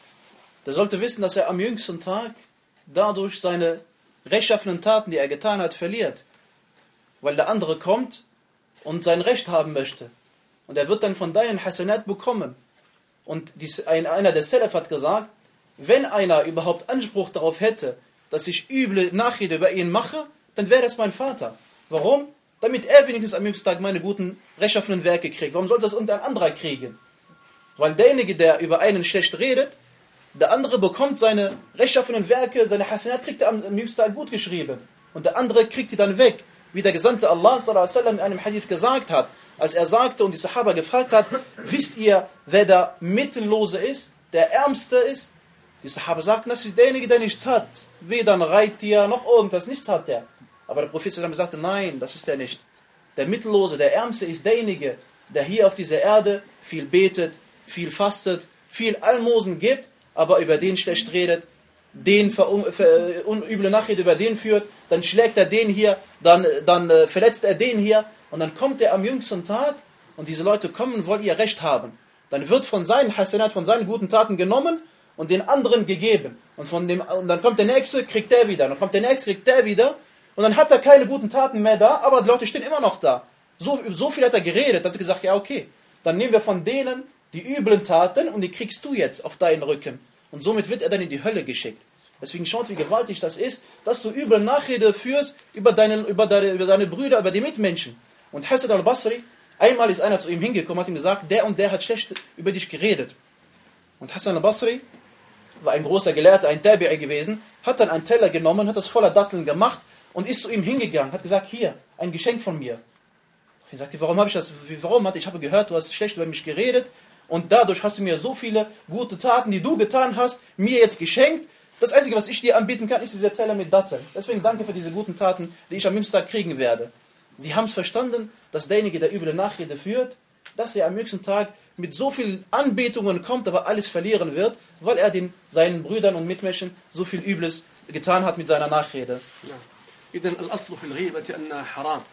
der sollte wissen, dass er am jüngsten Tag dadurch seine rechtschaffenen Taten, die er getan hat, verliert. Weil der andere kommt und sein Recht haben möchte. Und er wird dann von deinen Hasanat bekommen. Und dies, ein, einer der Salaf hat gesagt, wenn einer überhaupt Anspruch darauf hätte, dass ich üble Nachrede über ihn mache, dann wäre das mein Vater. Warum? Damit er wenigstens am jüngsten Tag meine guten rechtschaffenen Werke kriegt. Warum sollte das irgendein anderer kriegen? Weil derjenige, der über einen schlecht redet, der andere bekommt seine rechtschaffenen Werke, seine Hasanat kriegt er am, am jüngsten Tag gut geschrieben. Und der andere kriegt die dann weg. Wie der Gesandte Allah sallallahu alaihi wasallam in einem Hadith gesagt hat, als er sagte und die Sahaba gefragt hat, wisst ihr, wer der Mittellose ist, der Ärmste ist? Die Sahaba sagten, das ist derjenige, der nichts hat. Weder ein Reittier noch irgendwas, nichts hat der. Aber der Prophet sallallahu alaihi wasallam sagte, nein, das ist er nicht. Der Mittellose, der Ärmste ist derjenige, der hier auf dieser Erde viel betet, viel fastet, viel Almosen gibt, aber über den schlecht redet, den ver, ver, üble Nachrede über den führt, dann schlägt er den hier, dann, dann äh, verletzt er den hier und dann kommt er am jüngsten Tag und diese Leute kommen, wollen ihr Recht haben. Dann wird von seinen Hasanat, von seinen guten Taten genommen und den anderen gegeben. Und, von dem, und dann kommt der Nächste, kriegt der wieder. Dann kommt der Nächste, kriegt der wieder. Und dann hat er keine guten Taten mehr da, aber die Leute stehen immer noch da. So, so viel hat er geredet, hat er gesagt, ja okay, dann nehmen wir von denen die üblen Taten und die kriegst du jetzt auf deinen Rücken. Und somit wird er dann in die Hölle geschickt. Deswegen schaut, wie gewaltig das ist, dass du üble Nachrede führst über deine, über, deine, über deine Brüder, über die Mitmenschen. Und Hasan al-Basri, einmal ist einer zu ihm hingekommen, hat ihm gesagt, der und der hat schlecht über dich geredet. Und Hasan al-Basri war ein großer Gelehrter, ein Tabi'i gewesen, hat dann einen Teller genommen, hat das voller Datteln gemacht und ist zu ihm hingegangen, hat gesagt, hier, ein Geschenk von mir. Ich sagte, warum habe ich das, warum? Ich habe gehört, du hast schlecht über mich geredet und dadurch hast du mir so viele gute Taten, die du getan hast, mir jetzt geschenkt. Das Einzige, was ich dir anbieten kann, ist dieser Teller mit Datteln. Deswegen danke für diese guten Taten, die ich am jüngsten Tag kriegen werde. Sie haben es verstanden, dass derjenige, der üble Nachrede führt, dass er am jüngsten Tag mit so vielen Anbetungen kommt, aber alles verlieren wird, weil er den, seinen Brüdern und Mitmenschen so viel Übles getan hat mit seiner Nachrede. إذن الأصل في الغيبة أنها حرام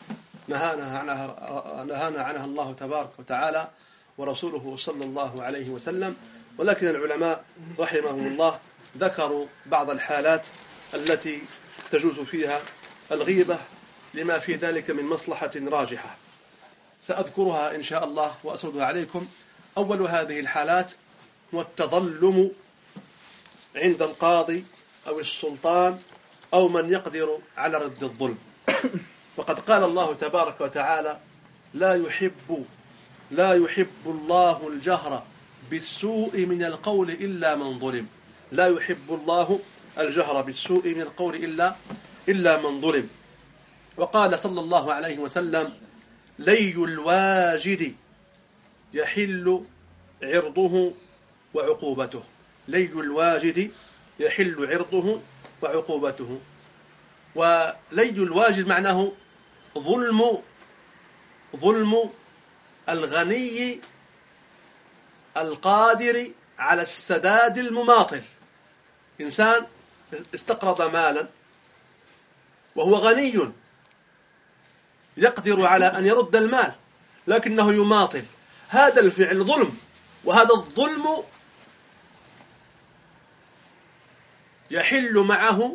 نهانا عنها نهانا عنها الله تبارك وتعالى ورسوله صلى الله عليه وسلم. ولكن العلماء رحمهم الله ذكروا بعض الحالات التي تجوز فيها الغيبة لما في ذلك من مصلحة راجحة، سأذكرها إن شاء الله وأسردها عليكم. أول هذه الحالات هو التظلم عند القاضي أو السلطان أو من يقدر على رد الظلم. فقد قال الله تبارك وتعالى: لا يحب لا يحب الله الجهر بالسوء من القول إلا من ظلم. لا يحب الله الجهر بالسوء من القول إلا إلا من ظلم. وقال صلى الله عليه وسلم: لي الواجد يحل عرضه وعقوبته. لي الواجد يحل عرضه وعقوبته. ولي الواجد معناه ظلم ظلم الغني القادر على السداد المماطل. إنسان استقرض مالا وهو غني يقدر على أن يرد المال لكنه يماطل، هذا الفعل ظلم، وهذا الظلم يحل معه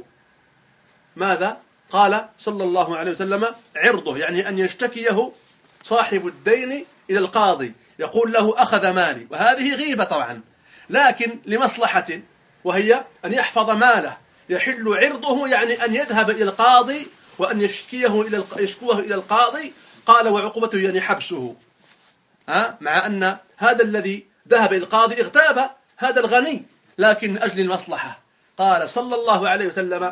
ماذا؟ قال صلى الله عليه وسلم: عرضه، يعني أن يشتكيه صاحب الدين إلى القاضي يقول له أخذ مالي، وهذه غيبة طبعا، لكن لمصلحة وهي أن يحفظ ماله. يحل عرضه يعني أن يذهب إلى القاضي وأن يشكيه إلى يشكوه إلى القاضي. قال: وعقوبته يعني حبسه. ها؟ مع أن هذا الذي ذهب إلى القاضي اغتاب هذا الغني، لكن من أجل المصلحة. قال صلى الله عليه وسلم: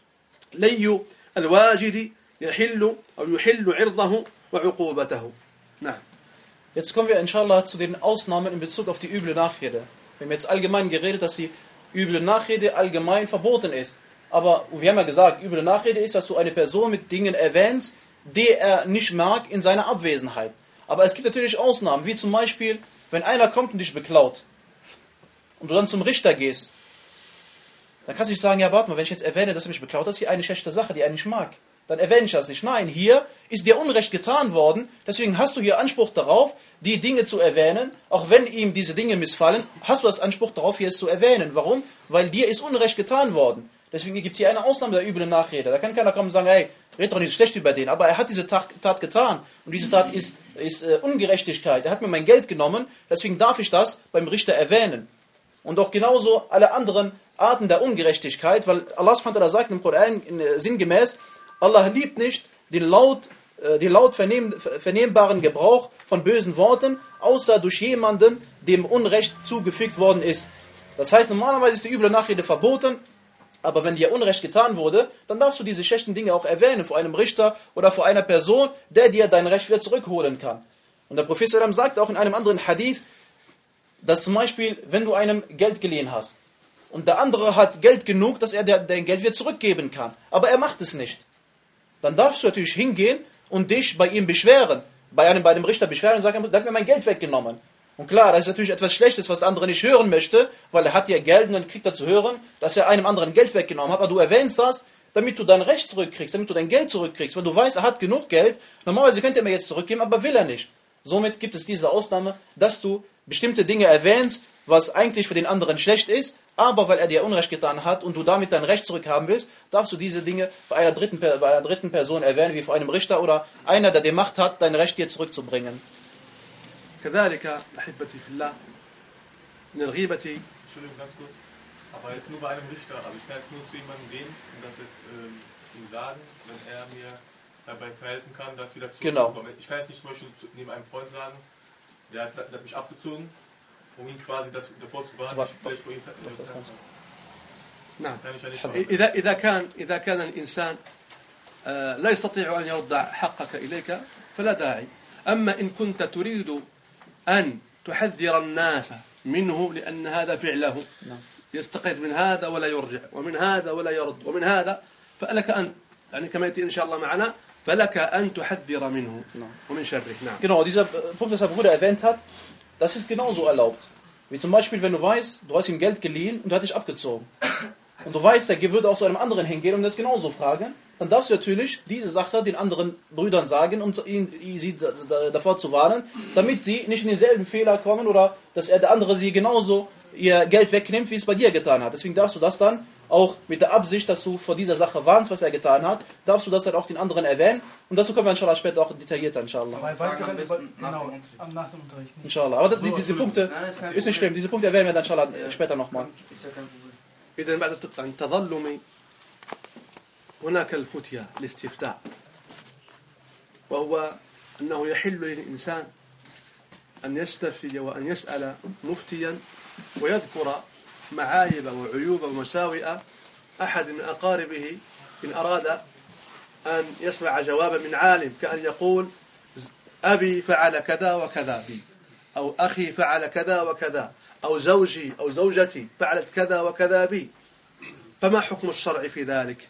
لي الواجد يحل أو يحل عرضه وعقوبته. نعم. Jetzt kommen wir inshallah zu den Ausnahmen in Bezug auf die üble Nachrede. Wir haben jetzt allgemein geredet, dass die üble Nachrede allgemein verboten ist. Aber wir haben ja gesagt, üble Nachrede ist, dass du eine Person mit Dingen erwähnst, die er nicht mag in seiner Abwesenheit. Aber es gibt natürlich Ausnahmen, wie zum Beispiel, wenn einer kommt und dich beklaut und du dann zum Richter gehst, dann kannst du nicht sagen: ja, warte mal, wenn ich jetzt erwähne, dass er mich beklaut, das ist hier eine schlechte Sache, die er nicht mag. Dann erwähne ich das nicht. Nein, hier ist dir Unrecht getan worden, deswegen hast du hier Anspruch darauf, die Dinge zu erwähnen. Auch wenn ihm diese Dinge missfallen, hast du das Anspruch darauf, hier es zu erwähnen. Warum? Weil dir ist Unrecht getan worden. Deswegen gibt es hier eine Ausnahme der üblen Nachrede. Da kann keiner kommen und sagen: hey, red doch nicht schlecht über den. Aber er hat diese Tat, Tat getan. Und diese Tat ist, ist äh, Ungerechtigkeit. Er hat mir mein Geld genommen, deswegen darf ich das beim Richter erwähnen. Und auch genauso alle anderen Arten der Ungerechtigkeit, weil Allah subhanahu wa ta'ala sagt im Koran äh, sinngemäß: Allah liebt nicht den laut, äh, den laut vernehm, vernehmbaren Gebrauch von bösen Worten, außer durch jemanden, dem Unrecht zugefügt worden ist. Das heißt, normalerweise ist die üble Nachrede verboten, aber wenn dir Unrecht getan wurde, dann darfst du diese schlechten Dinge auch erwähnen vor einem Richter oder vor einer Person, der dir dein Recht wieder zurückholen kann. Und der Prophet sallam sagt auch in einem anderen Hadith, dass zum Beispiel, wenn du einem Geld geliehen hast und der andere hat Geld genug, dass er dein Geld wieder zurückgeben kann, aber er macht es nicht, dann darfst du natürlich hingehen und dich bei ihm beschweren, bei einem, bei dem Richter beschweren und sagen: der hat mir mein Geld weggenommen. Und klar, das ist natürlich etwas Schlechtes, was der andere nicht hören möchte, weil er hat ja Geld und dann kriegt er zu hören, dass er einem anderen Geld weggenommen hat, aber du erwähnst das, damit du dein Recht zurückkriegst, damit du dein Geld zurückkriegst, weil du weißt, er hat genug Geld, normalerweise könnte er mir jetzt zurückgeben, aber will er nicht. Somit gibt es diese Ausnahme, dass du bestimmte Dinge erwähnst, was eigentlich für den anderen schlecht ist, aber weil er dir Unrecht getan hat und du damit dein Recht zurückhaben willst, darfst du diese Dinge bei einer dritten, bei einer dritten Person erwähnen, wie vor einem Richter oder einer, der die Macht hat, dein Recht dir zurückzubringen. كذلك أحبتي في الله من الغيبة. Entschuldigung, ganz kurz. Aber jetzt nur bei einem Richter. Also ich kann jetzt nur zu jemandem gehen und das jetzt ähm, ihm sagen, wenn er mir dabei verhelfen kann, das wieder zurückzubekommen. Genau. Ich kann jetzt nicht zum Beispiel neben einem Freund sagen, der hat, der hat mich abgezogen, um ihn quasi das, davor zu warnen, vielleicht vor ihm kann. نعم. إذا إذا كان إذا كان الإنسان لا يستطيع أن يرد حقك إليك فلا داعي. أما إن كنت تريد أن تحذر الناس منه لأن هذا فعله يستقيت من هذا ولا يرجع ومن هذا ولا يرد ومن هذا، فلك أن يعني كما يأتي إن شاء الله معنا فلك أن تحذر منه ومن شره. نعم. Genau, dieser Punkt, das der Bruder erwähnt hat, das ist genauso erlaubt. Wie zum Beispiel, wenn du weißt, du hast ihm Geld geliehen und er hat dich abgezogen. Und du weißt, er würde auch zu einem anderen hingehen und das genauso fragen, dann darfst du natürlich diese Sache den anderen Brüdern sagen, um ihn, sie davor zu warnen, damit sie nicht in denselben Fehler kommen oder dass er, der andere sie genauso ihr Geld wegnimmt, wie es bei dir getan hat. Deswegen darfst du das dann auch mit der Absicht, dass du vor dieser Sache warnst, was er getan hat, darfst du das dann auch den anderen erwähnen. Und dazu kommen wir inshallah später auch detaillierter, inshallah. Aber weiter, am besten nach dem Unterricht. Nach dem Unterricht. Inshallah. Aber die, diese Punkte, Nein, ist nicht schlimm, diese Punkte erwähnen wir dann inshallah ja. später nochmal. Ist ja kein Problem. إذن بعد التظلم هناك الفتية الاستفتاء، وهو أنه يحل للإنسان أن يستفتي وأن يسأل مفتيا ويذكر معايب وعيوب ومساوئ أحد من أقاربه إن أراد أن يسمع جوابا من عالم، كأن يقول أبي فعل كذا وكذا بي، أو أخي فعل كذا وكذا، أو زوجي أو زوجتي فعلت كذا وكذا بي، فما حكم الشرع في ذلك؟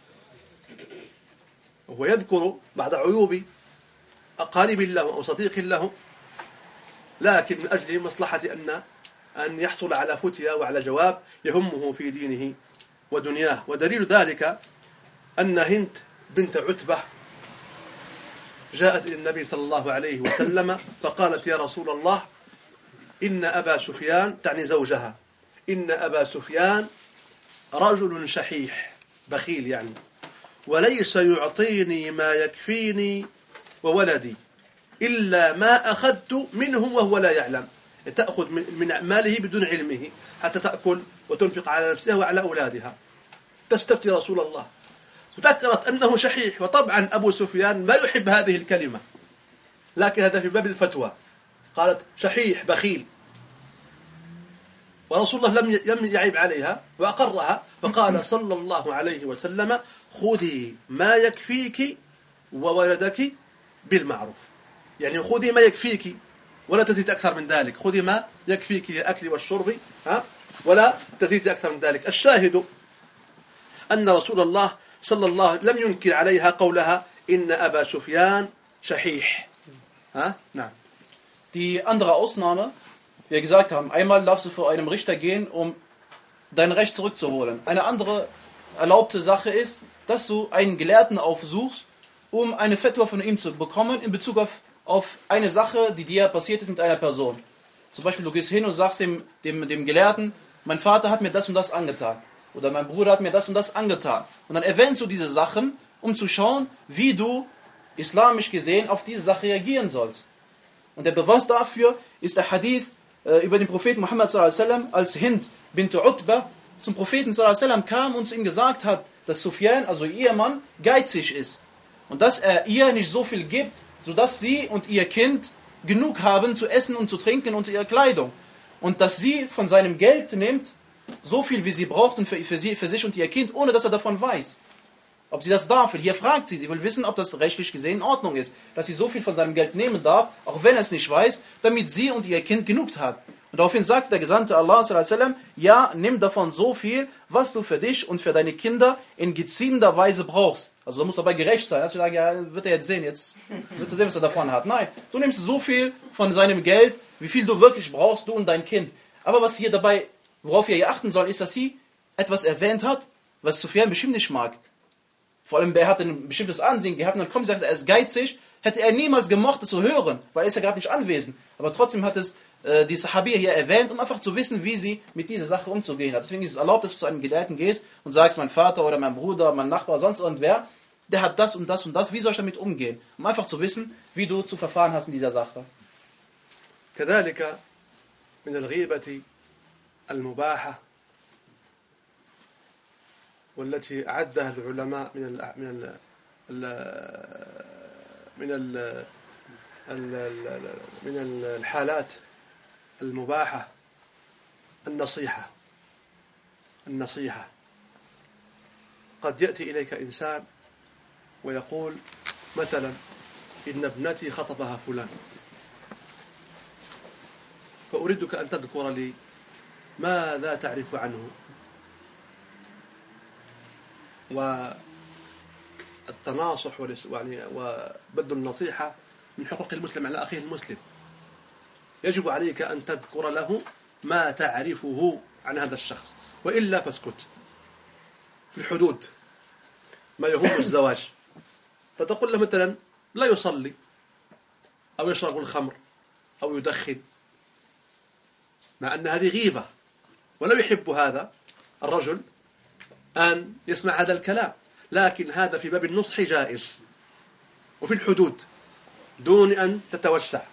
وهو يذكر بعض عيوب أقارب له أو صديق له، لكن من أجل مصلحة أن أن يحصل على فتية وعلى جواب يهمه في دينه ودنياه. ودليل ذلك أن هند بنت عتبة جاءت إلى النبي صلى الله عليه وسلم فقالت: يا رسول الله، إن أبا سفيان، تعني زوجها، إن أبا سفيان رجل شحيح بخيل يعني، وليس يعطيني ما يكفيني وولدي إلا ما أخذت منه وهو لا يعلم. تأخذ من ماله بدون علمه حتى تأكل وتنفق على نفسها وعلى أولادها. تستفتي رسول الله، وذكرت أنه شحيح، وطبعا أبو سفيان ما يحب هذه الكلمة، لكن هذا في باب الفتوى. قالت شحيح بخيل، ورسول الله لم لم يعيب عليها وأقرها، فقال صلى الله عليه وسلم: خذي ما يكفيك وولدك بالمعروف. يعني خذي ما يكفيك ولا تزيد أكثر من ذلك، خذي ما يكفيك للأكل والشرب ها ولا تزيد أكثر من ذلك. الشاهد أن رسول الله صلى الله عليه وسلم لم ينكر عليها قولها إن أبا سفيان شحيح. ها نعم. Die andere Ausnahme, wie wir gesagt haben, einmal darfst du vor einem Richter gehen, um dein Recht zurückzuholen. Eine andere erlaubte Sache ist, dass du einen Gelehrten aufsuchst, um eine Fatwa von ihm zu bekommen in Bezug auf, auf eine Sache, die dir passiert ist mit einer Person. Zum Beispiel, du gehst hin und sagst dem, dem, dem Gelehrten: mein Vater hat mir das und das angetan. Oder mein Bruder hat mir das und das angetan. Und dann erwähnst du diese Sachen, um zu schauen, wie du islamisch gesehen auf diese Sache reagieren sollst. Und der Beweis dafür ist der Hadith äh, über den Propheten Muhammad sallallahu alaihi wasallam, als Hind bint Utbah zum Propheten sallallahu alaihi wasallam kam und zu ihm gesagt hat, dass Sufyan, also ihr Ehemann, geizig ist. Und dass er ihr nicht so viel gibt, sodass sie und ihr Kind genug haben zu essen und zu trinken und ihre Kleidung. Und dass sie von seinem Geld nimmt, so viel wie sie braucht und für, für, sie, für sich und ihr Kind, ohne dass er davon weiß. Ob sie das darf. Hier fragt sie, sie will wissen, ob das rechtlich gesehen in Ordnung ist, dass sie so viel von seinem Geld nehmen darf, auch wenn er es nicht weiß, damit sie und ihr Kind genug hat. Und daraufhin sagte der Gesandte Allah sallallahu alaihi wasallam: ja, nimm davon so viel, was du für dich und für deine Kinder in geziemender Weise brauchst. Also du musst dabei gerecht sein. Also sagen, ja, wird er jetzt sehen, jetzt wird er sehen, was er davon hat. Nein, du nimmst so viel von seinem Geld, wie viel du wirklich brauchst, du und dein Kind. Aber was hier dabei, worauf wir hier achten sollen, ist, dass sie etwas erwähnt hat, was Sufyan bestimmt nicht mag. Vor allem, er hat ein bestimmtes Ansehen gehabt, und dann kommt sie und sagt, er ist geizig, hätte er niemals gemocht, es zu hören, weil er ist ja gerade nicht anwesend. Aber trotzdem hat es äh, die Sahabiya hier erwähnt, um einfach zu wissen, wie sie mit dieser Sache umzugehen hat. Deswegen ist es erlaubt, dass du zu einem Gelehrten gehst und sagst, mein Vater oder mein Bruder, mein Nachbar, sonst irgendwer, der hat das und das und das, wie soll ich damit umgehen? Um einfach zu wissen, wie du zu verfahren hast in dieser Sache. كذلك من الغيبة المباحة والتي أعدها العلماء من ال من ال من ال من الحالات المباحة النصيحة النصيحة قد يأتي إليك إنسان ويقول مثلا: إن ابنتي خطبها فلان، فأريدك أن تذكر لي ماذا تعرف عنه، والتناصح وبذل النصيحة من حقوق المسلم على أخيه المسلم. يجب عليك أن تذكر له ما تعرفه عن هذا الشخص، وإلا فاسكت في الحدود، ما يهم الزواج فتقول له مثلا لا يصلي أو يشرب الخمر أو يدخن، مع أن هذه غيبة، ولا يحب هذا الرجل أن يسمع هذا الكلام، لكن هذا في باب النصح جائز وفي الحدود دون أن تتوسع،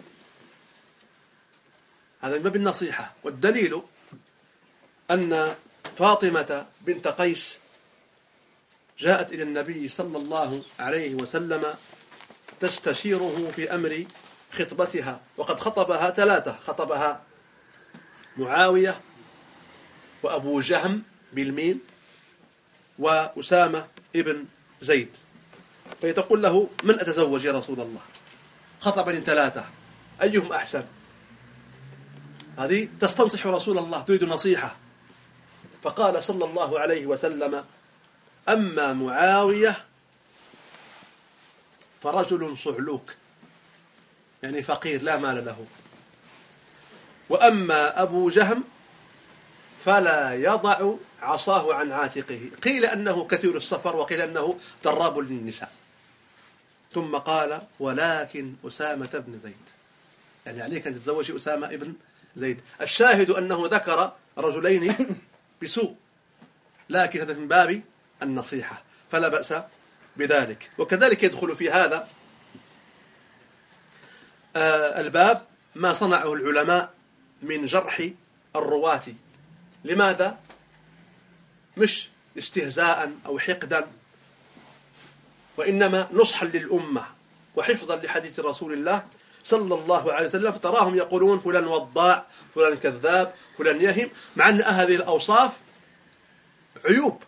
هذا من باب النصيحة. والدليل أن فاطمة بنت قيس جاءت إلى النبي صلى الله عليه وسلم تستشيره في أمر خطبتها، وقد خطبها ثلاثة، خطبها معاوية وأبو جهم بالميم وأسامة ابن زيد، فهي تقول له من أتزوج يا رسول الله؟ خطبني ثلاثة أيهم أحسن؟ هذه تستنصح رسول الله، تريد نصيحة. فقال صلى الله عليه وسلم أما معاوية فرجل صعلوك، يعني فقير لا مال له، وأما أبو جهم فلا يضع عصاه عن عاتقه، قيل أنه كثير السفر وقيل أنه دراب للنساء. ثم قال ولكن أسامة بن زيد، يعني عليك أن تتزوج أسامة ابن زيد. الشاهد أنه ذكر رجلين بسوء، لكن هذا من باب النصيحة فلا بأس بذلك. وكذلك يدخل في هذا الباب ما صنعه العلماء من جرح الرواة. لماذا؟ مش استهزاء أو حقدا، وإنما نصحا للأمة وحفظا لحديث رسول الله صلى الله عليه وسلم. تراهم يقولون فلان وضاع، فلان كذاب، فلان يهم، مع أن هذه الأوصاف عيوب،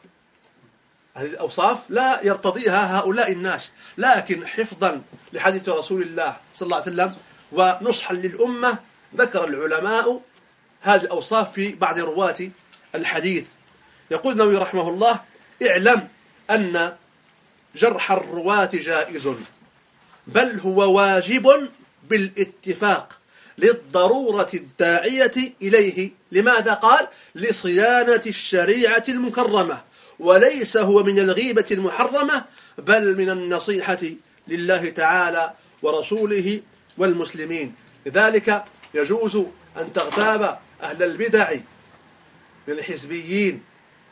هذه الأوصاف لا يرتضيها هؤلاء الناس، لكن حفظا لحديث رسول الله صلى الله عليه وسلم ونصحا للأمة ذكر العلماء هذه الأوصاف في بعض رواة الحديث. يقول النووي رحمه الله اعلم أن جرح الرواة جائز، بل هو واجب بالاتفاق للضرورة الداعية إليه. لماذا؟ قال لصيانة الشريعة المكرمة، وليس هو من الغيبة المحرمة بل من النصيحة لله تعالى ورسوله والمسلمين. لذلك يجوز أن تغتاب أهل البدع من الحزبيين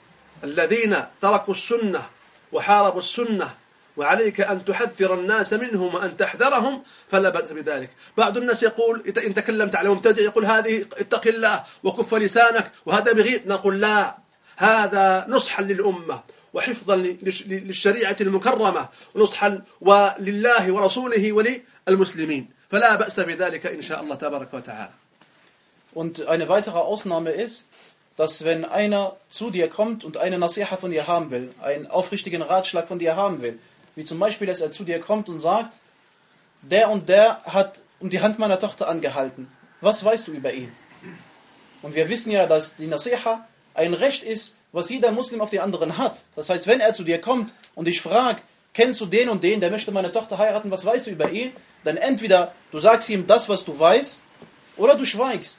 الذين تركوا السنة وحاربوا السنة، وعليك أن تحذر الناس منهم وأن تحذرهم، فلا بأس بذلك. بعض الناس يقول إن تكلمت على مبتدع يقول هذه اتق الله وكف لسانك وهذا بغيب، نقول لا، هذا نصحا للأمة وحفظا للشريعة المكرمة ونصحا ولله ورسوله وللمسلمين، فلا بأس بذلك إن شاء الله تبارك وتعالى. Und eine weitere Ausnahme ist, dass wenn einer zu dir kommt und eine Nasiha von dir haben will, einen aufrichtigen Ratschlag von dir haben will, wie zum Beispiel, dass er zu dir kommt und sagt, der und der hat um die Hand meiner Tochter angehalten, was weißt du über ihn? Und wir wissen ja, dass die Nasiha ein Recht ist, was jeder Muslim auf den anderen hat. Das heißt, wenn er zu dir kommt und dich fragt, kennst du den und den, der möchte meine Tochter heiraten, was weißt du über ihn? Dann entweder du sagst ihm das, was du weißt, oder du schweigst.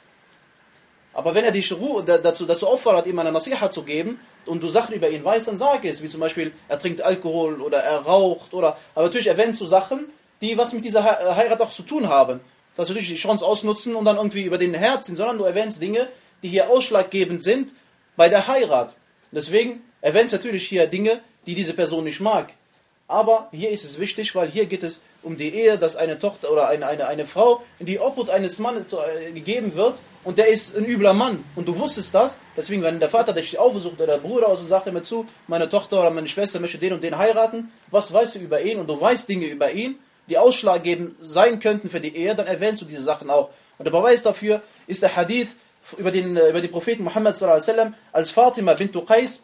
Aber wenn er dich dazu, dazu auffordert, ihm eine Nasiha zu geben und du Sachen über ihn weißt, dann sag es. Wie zum Beispiel, er trinkt Alkohol oder er raucht. Oder, aber natürlich erwähnst du Sachen, die was mit dieser Heirat auch zu tun haben. Dass du natürlich die Chance ausnutzen und dann irgendwie über den Herzen, sondern du erwähnst Dinge, die hier ausschlaggebend sind bei der Heirat. Deswegen erwähnst du natürlich hier Dinge, die diese Person nicht mag. Aber hier ist es wichtig, weil hier geht es um die Ehe, dass eine Tochter oder eine, eine, eine Frau in die Obhut eines Mannes gegeben wird und der ist ein übler Mann und du wusstest das, deswegen wenn der Vater dich aufsucht oder der Bruder und sagt er mir zu, meine Tochter oder meine Schwester möchte den und den heiraten, was weißt du über ihn und du weißt Dinge über ihn, die ausschlaggebend sein könnten für die Ehe, dann erwähnst du diese Sachen auch. Und der Beweis dafür ist der Hadith über den, über den Propheten Muhammad sallallahu alaihi wasallam, als Fatima bint Qais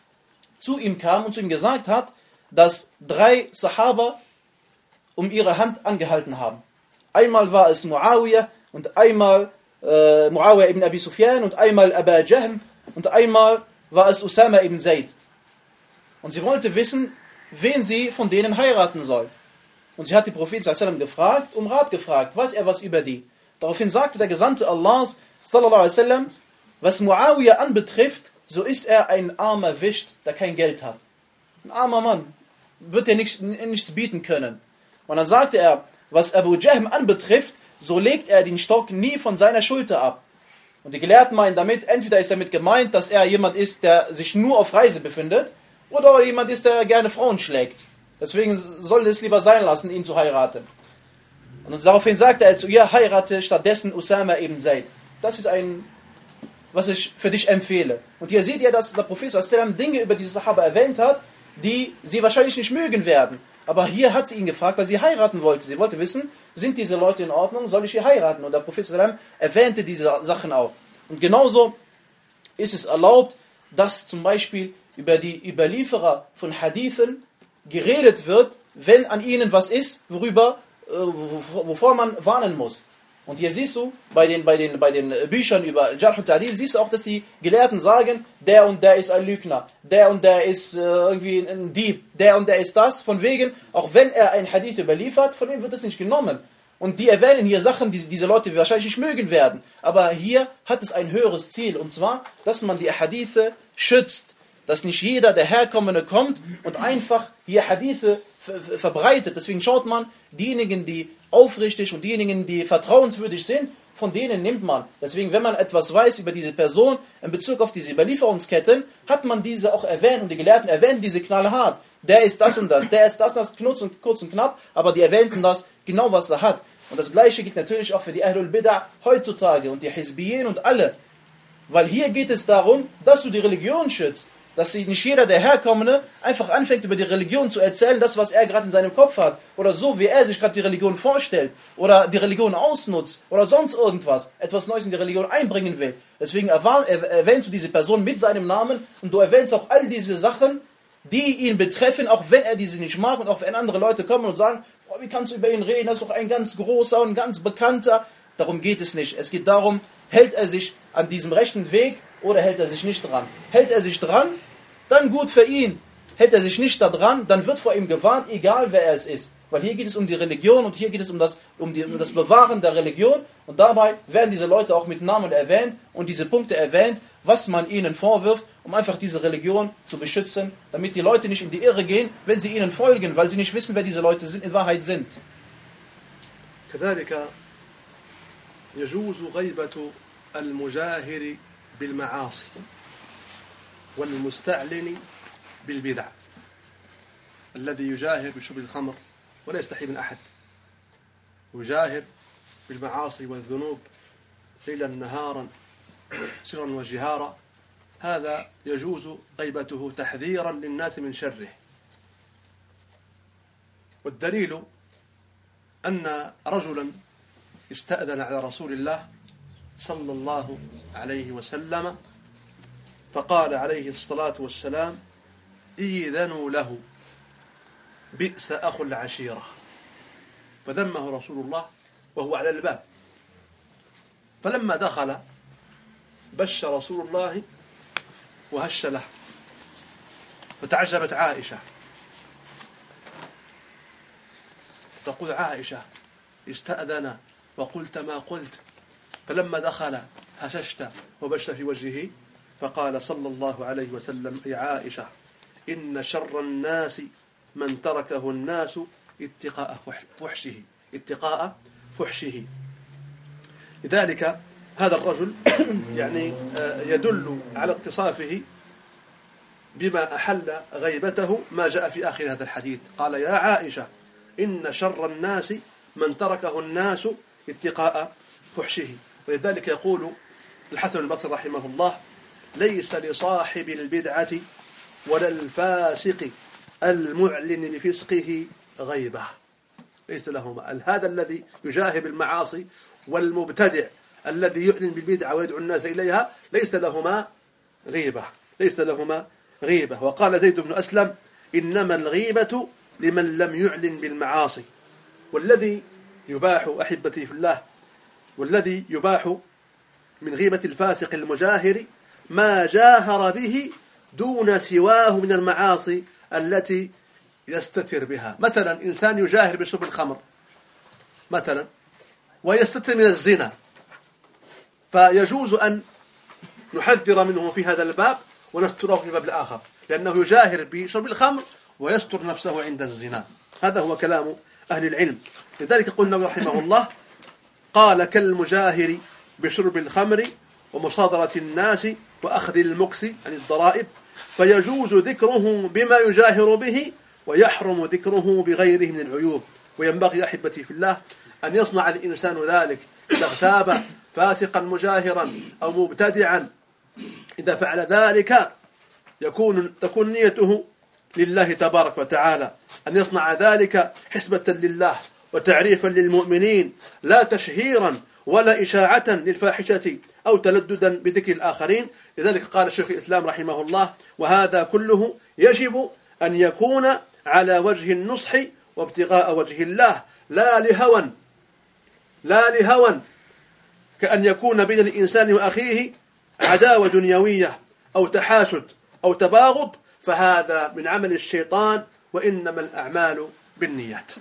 zu ihm kam und zu ihm gesagt hat, dass drei Sahaba um ihre Hand angehalten haben. Einmal war es Muawiyah und einmal äh, Muawiyah ibn Abi Sufyan und einmal Abu Jahm und einmal war es Usama ibn Zayd. Und sie wollte wissen, wen sie von denen heiraten soll. Und sie hat den Propheten sallallahu alaihi wasallam gefragt, um Rat gefragt, weiß er was über die. Daraufhin sagte der Gesandte Allahs sallallahu alaihi wasallam, was Muawiyah anbetrifft, so ist er ein armer Wicht, der kein Geld hat. Ein armer Mann. wird dir nicht, nichts bieten können. Und dann sagte er, was Abu Jahm anbetrifft, so legt er den Stock nie von seiner Schulter ab. Und die Gelehrten meinen damit, entweder ist damit gemeint, dass er jemand ist, der sich nur auf Reise befindet, oder jemand ist, der gerne Frauen schlägt. Deswegen soll es lieber sein lassen, ihn zu heiraten. Und daraufhin sagte er zu ihr, heirate stattdessen Usama ibn Zayd. Das ist ein, was ich für dich empfehle. Und hier seht ihr, dass der Prophet sallallahu alaihi wasallam Dinge über diese Sahaba erwähnt hat, die sie wahrscheinlich nicht mögen werden. Aber hier hat sie ihn gefragt, weil sie heiraten wollte. Sie wollte wissen, sind diese Leute in Ordnung, soll ich hier heiraten? Und der Prophet sallallahu alaihi wasallam erwähnte diese Sachen auch. Und genauso ist es erlaubt, dass zum Beispiel über die Überlieferer von Hadithen geredet wird, wenn an ihnen was ist, worüber, äh, wovor man warnen muss. Und hier siehst du, bei den, bei den, bei den Büchern über Jarh und Ta'dil, siehst du auch, dass die Gelehrten sagen, der und der ist ein Lügner, der und der ist äh, irgendwie ein Dieb, der und der ist das, von wegen, auch wenn er ein Hadith überliefert, von ihm wird es nicht genommen. Und die erwähnen hier Sachen, die diese Leute wahrscheinlich nicht mögen werden. Aber hier hat es ein höheres Ziel, und zwar, dass man die Hadithe schützt. Dass nicht jeder, der Herkommende, kommt und einfach hier Hadithe ver verbreitet. Deswegen schaut man, diejenigen, die aufrichtig und diejenigen, die vertrauenswürdig sind, von denen nimmt man. Deswegen, wenn man etwas weiß über diese Person in Bezug auf diese Überlieferungsketten, hat man diese auch erwähnt und die Gelehrten erwähnen diese knallhart. Der ist das und das, der ist das, das kurz und, kurz und knapp, aber die erwähnten das genau, was er hat. Und das Gleiche gilt natürlich auch für die Ahlul Bid'ah heutzutage und die Hizbiyin und alle. Weil hier geht es darum, dass du die Religion schützt. Dass nicht jeder, der Herkommende, einfach anfängt, über die Religion zu erzählen, das, was er gerade in seinem Kopf hat. Oder so, wie er sich gerade die Religion vorstellt. Oder die Religion ausnutzt. Oder sonst irgendwas. Etwas Neues in die Religion einbringen will. Deswegen erwähnst du diese Person mit seinem Namen. Und du erwähnst auch all diese Sachen, die ihn betreffen, auch wenn er diese nicht mag. Und auch wenn andere Leute kommen und sagen, oh, wie kannst du über ihn reden? Das ist doch ein ganz großer und ganz bekannter. Darum geht es nicht. Es geht darum, hält er sich an diesem rechten Weg, oder hält er sich nicht dran? Hält er sich dran, dann gut für ihn. Hält er sich nicht da dran, dann wird vor ihm gewarnt, egal wer er es ist. Weil hier geht es um die Religion und hier geht es um das, um, die, um das Bewahren der Religion. Und dabei werden diese Leute auch mit Namen erwähnt und diese Punkte erwähnt, was man ihnen vorwirft, um einfach diese Religion zu beschützen, damit die Leute nicht in die Irre gehen, wenn sie ihnen folgen, weil sie nicht wissen, wer diese Leute sind, in Wahrheit sind. كذلك يجوز غيبة المجاهر بالمعاصي والمستعلن بالبدع الذي يجاهر بشرب الخمر ولا يستحي من أحد يجاهر بالمعاصي والذنوب ليلا نهارا سرا وجهارا هذا يجوز غيبته تحذيرا للناس من شره والدليل أن رجلا استأذن على رسول الله صلى الله عليه وسلم فقال عليه الصلاة والسلام إيذنوا له بئس أخو العشيرة فذمه رسول الله وهو على الباب فلما دخل بش رسول الله وهش له فتعجبت عائشة تقول عائشة استأذن وقلت ما قلت فلما دخل هششت وبشت في وجهه فقال صلى الله عليه وسلم يا عائشة إن شر الناس من تركه الناس اتقاء فحشه اتقاء فحشه لذلك هذا الرجل يعني يدل على اتصافه بما أحل غيبته ما جاء في آخر هذا الحديث قال يا عائشة إن شر الناس من تركه الناس اتقاء فحشه ولذلك يقول الحسن البصري رحمه الله ليس لصاحب البدعة ولا الفاسق المعلن بفسقه غيبة ليس لهما هذا الذي يجاهر بالمعاصي والمبتدع الذي يعلن بالبدعة ويدعو الناس إليها ليس لهما غيبة ليس لهما غيبة وقال زيد بن أسلم إنما الغيبة لمن لم يعلن بالمعاصي والذي يباح أحبتي في الله والذي يباح من غيبة الفاسق المجاهر ما جاهر به دون سواه من المعاصي التي يستتر بها مثلا إنسان يجاهر بشرب الخمر مثلا ويستتر من الزنا فيجوز أن نحذر منه في هذا الباب ونستره في الباب الآخر لأنه يجاهر بشرب الخمر ويستر نفسه عند الزنا. هذا هو كلام أهل العلم. لذلك قلنا رحمه الله قال كالمجاهر بشرب الخمر ومصادرة الناس وأخذ المكس عن الضرائب، فيجوز ذكره بما يجاهر به ويحرم ذكره بغيره من العيوب. وينبغي أحبتي في الله أن يصنع الإنسان ذلك إذا اغتاب فاسقا مجاهرا أو مبتدعا، إذا فعل ذلك يكون تكون نيته لله تبارك وتعالى، أن يصنع ذلك حسبة لله وتعريفا للمؤمنين، لا تشهيرا ولا إشاعة للفاحشة أو تلددا بذكر الآخرين. لذلك قال شيخ الإسلام رحمه الله وهذا كله يجب أن يكون على وجه النصح وابتغاء وجه الله، لا لهوى لا لهوى كأن يكون بين الإنسان وأخيه عداوة دنيوية أو تحاسد أو تباغض، فهذا من عمل الشيطان وإنما الأعمال بالنيات.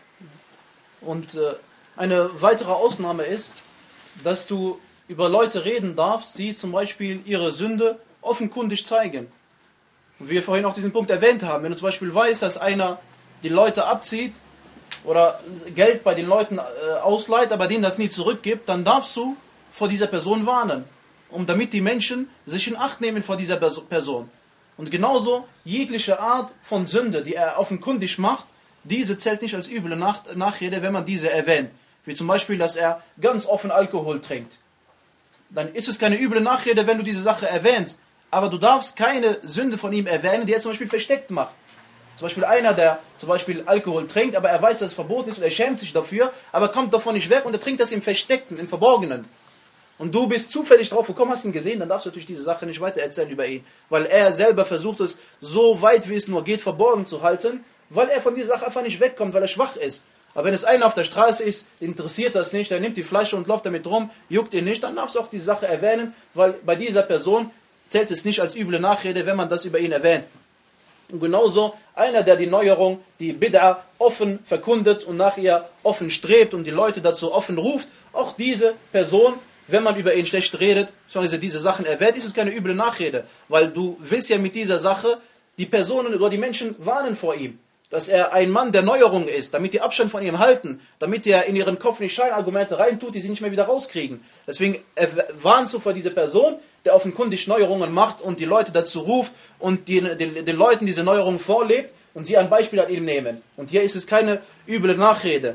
Und äh, eine weitere Ausnahme ist, dass du über Leute reden darfst, die zum Beispiel ihre Sünde offenkundig zeigen. Und wie wir vorhin auch diesen Punkt erwähnt haben, wenn du zum Beispiel weißt, dass einer die Leute abzieht oder Geld bei den Leuten äh, ausleiht, aber denen das nie zurückgibt, dann darfst du vor dieser Person warnen, um damit die Menschen sich in Acht nehmen vor dieser Person. Und genauso jegliche Art von Sünde, die er offenkundig macht, diese zählt nicht als üble Nach- Nachrede, wenn man diese erwähnt. Wie zum Beispiel, dass er ganz offen Alkohol trinkt. Dann ist es keine üble Nachrede, wenn du diese Sache erwähnst. Aber du darfst keine Sünde von ihm erwähnen, die er zum Beispiel versteckt macht. Zum Beispiel einer, der zum Beispiel Alkohol trinkt, aber er weiß, dass es verboten ist und er schämt sich dafür, aber kommt davon nicht weg und er trinkt das im Versteckten, im Verborgenen. Und du bist zufällig drauf gekommen, hast ihn gesehen, dann darfst du natürlich diese Sache nicht weiter erzählen über ihn. Weil er selber versucht es, so weit wie es nur geht, verborgen zu halten, weil er von dieser Sache einfach nicht wegkommt, weil er schwach ist. Aber wenn es einer auf der Straße ist, interessiert das nicht, der nimmt die Flasche und läuft damit rum, juckt ihn nicht, dann darfst du auch die Sache erwähnen, weil bei dieser Person zählt es nicht als üble Nachrede, wenn man das über ihn erwähnt. Und genauso einer, der die Neuerung, die Bid'a offen verkundet und nach ihr offen strebt und die Leute dazu offen ruft, auch diese Person, wenn man über ihn schlecht redet, beziehungsweise diese Sachen erwähnt, ist es keine üble Nachrede, weil du willst ja mit dieser Sache die Personen oder die Menschen warnen vor ihm, dass er ein Mann der Neuerung ist, damit die Abstand von ihm halten, damit er in ihren Kopf nicht Scheinargumente reintut, die sie nicht mehr wieder rauskriegen. Deswegen warnst du vor dieser Person, der offenkundig Neuerungen macht und die Leute dazu ruft und die, den, den Leuten diese Neuerung vorlebt und sie ein Beispiel an ihm nehmen. Und hier ist es keine üble Nachrede.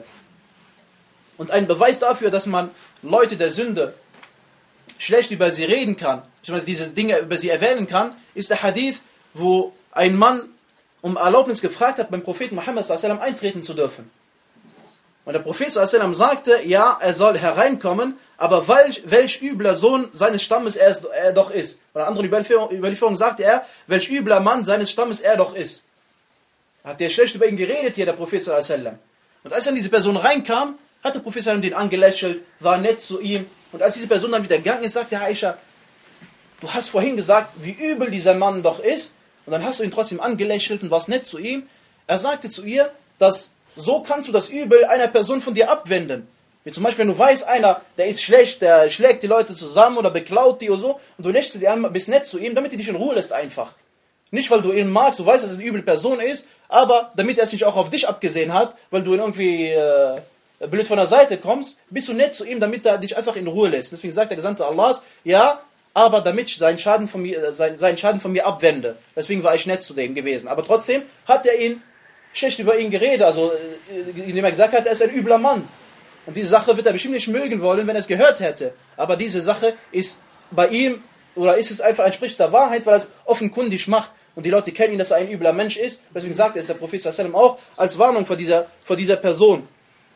Und ein Beweis dafür, dass man Leute der Sünde schlecht über sie reden kann, beziehungsweise diese Dinge über sie erwähnen kann, ist der Hadith, wo ein Mann um Erlaubnis gefragt hat, beim Propheten Muhammad sallallahu alaihi wasallam eintreten zu dürfen. Und der Prophet sallallahu alaihi wasallam sagte, ja, er soll hereinkommen, aber welch, welch übler Sohn seines Stammes er, ist, er doch ist. Bei einer anderen Überlieferung, Überlieferung sagte er, welch übler Mann seines Stammes er doch ist. Hat der schlecht über ihn geredet hier, der Prophet sallallahu alaihi wasallam. Und als dann diese Person reinkam, hat der Prophet sallallahu alaihi wasallam den angelächelt, war nett zu ihm. Und als diese Person dann wieder gegangen ist, sagte Aisha, du hast vorhin gesagt, wie übel dieser Mann doch ist. Und dann hast du ihn trotzdem angelächelt und warst nett zu ihm. Er sagte zu ihr, dass so kannst du das Übel einer Person von dir abwenden. Wie zum Beispiel, wenn du weißt, einer, der ist schlecht, der schlägt die Leute zusammen oder beklaut die oder so, und du lächelst dir an, bist nett zu ihm, damit er dich in Ruhe lässt einfach. Nicht, weil du ihn magst, du weißt, dass es eine üble Person ist, aber damit er es nicht auch auf dich abgesehen hat, weil du ihn irgendwie äh, blöd von der Seite kommst, bist du nett zu ihm, damit er dich einfach in Ruhe lässt. Deswegen sagt der Gesandte Allahs, ja, aber damit ich seinen Schaden von mir, seinen, seinen Schaden von mir abwende. Deswegen war ich nett zu dem gewesen. Aber trotzdem hat er ihn schlecht über ihn geredet, also indem er gesagt hat, er ist ein übler Mann. Und diese Sache wird er bestimmt nicht mögen wollen, wenn er es gehört hätte. Aber diese Sache ist bei ihm, oder ist es einfach, entspricht der Wahrheit, weil er es offenkundig macht. Und die Leute kennen ihn, dass er ein übler Mensch ist. Deswegen sagt es der Prophet sallallahu alaihi wasallam auch als Warnung vor dieser, vor dieser Person.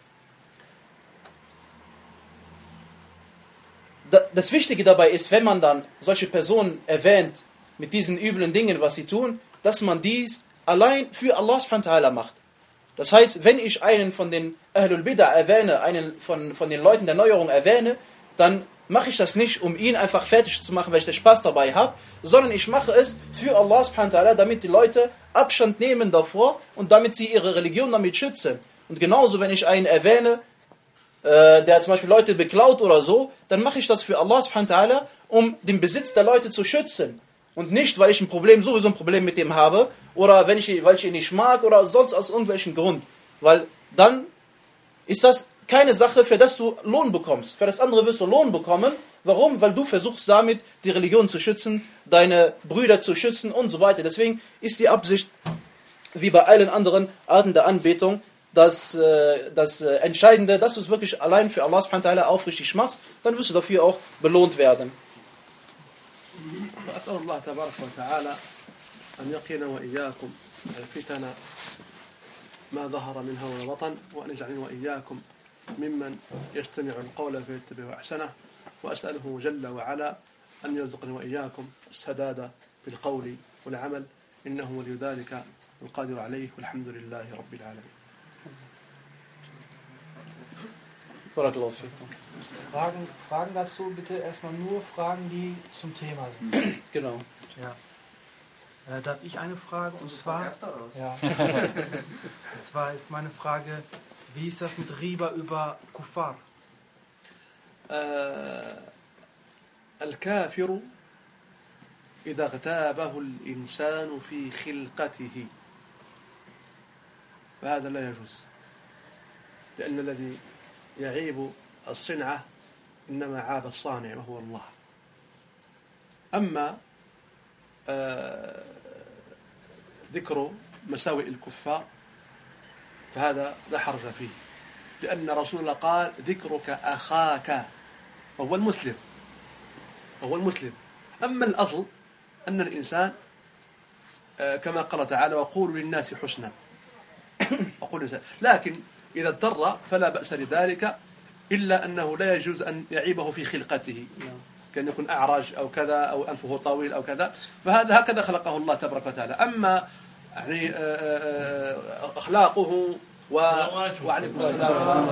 Das Wichtige dabei ist, wenn man dann solche Personen erwähnt, mit diesen üblen Dingen, was sie tun, dass man dies allein für Allah subhanahu wa ta'ala macht. Das heißt, wenn ich einen von den Ahlul Bid'ah erwähne, einen von, von den Leuten der Neuerung erwähne, dann mache ich das nicht, um ihn einfach fertig zu machen, weil ich den Spaß dabei habe, sondern ich mache es für Allah subhanahu wa ta'ala, damit die Leute Abstand nehmen davor und damit sie ihre Religion damit schützen. Und genauso, wenn ich einen erwähne, der zum Beispiel Leute beklaut oder so, dann mache ich das für Allah subhanahu wa ta'ala, um den Besitz der Leute zu schützen. Und nicht, weil ich ein Problem, sowieso ein Problem mit dem habe, oder wenn ich, weil ich ihn nicht mag, oder sonst aus irgendwelchen Grund. Weil dann ist das keine Sache, für das du Lohn bekommst. Für das andere wirst du Lohn bekommen. Warum? Weil du versuchst damit, die Religion zu schützen, deine Brüder zu schützen und so weiter. Deswegen ist die Absicht, wie bei allen anderen Arten der Anbetung, das, äh, das äh, Entscheidende, dass du es wirklich allein für Allah subhanahu wa ta'ala aufrichtig machst, dann wirst du dafür auch belohnt werden. وأسأل الله تبارك وتعالى أن يقينا وإياكم الفتن ما ظهر منها وما بطن وأن يجعلنا وإياكم ممن يستمع القول فيتبع أحسنه وأسأله جل وعلا أن يرزقني وإياكم السداد بالقول والعمل إنه ولي ذلك القادر عليه والحمد لله رب العالمين. Fragen, Fragen dazu bitte erstmal nur Fragen, die zum Thema sind. Genau. Ja. Äh, darf ich eine Frage? Und zwar, ja. Und zwar ist meine Frage, wie ist das mit Riba über Kuffar? الكافر إذا اغتابه الإنسان في خلقته فهذا لا يجوز لأن الذي يعيب الصنعة إنما عاب الصانع وهو الله. أما ذكر مساوئ الكفار فهذا لا حرج فيه لأن رسول الله قال ذكرك أخاك وهو المسلم وهو المسلم. أما الأصل أن الإنسان كما قال تعالى وقولوا للناس حسنا أقول الإنسان لكن إذا اضطر فلا بأس لذلك إلا أنه لا يجوز أن يعيبه في خلقته كأن يكون أعرج أو كذا أو أنفه طويل أو كذا فهذا هكذا خلقه الله تبارك وتعالى. أما يعني أخلاقه و... وعليكم السلام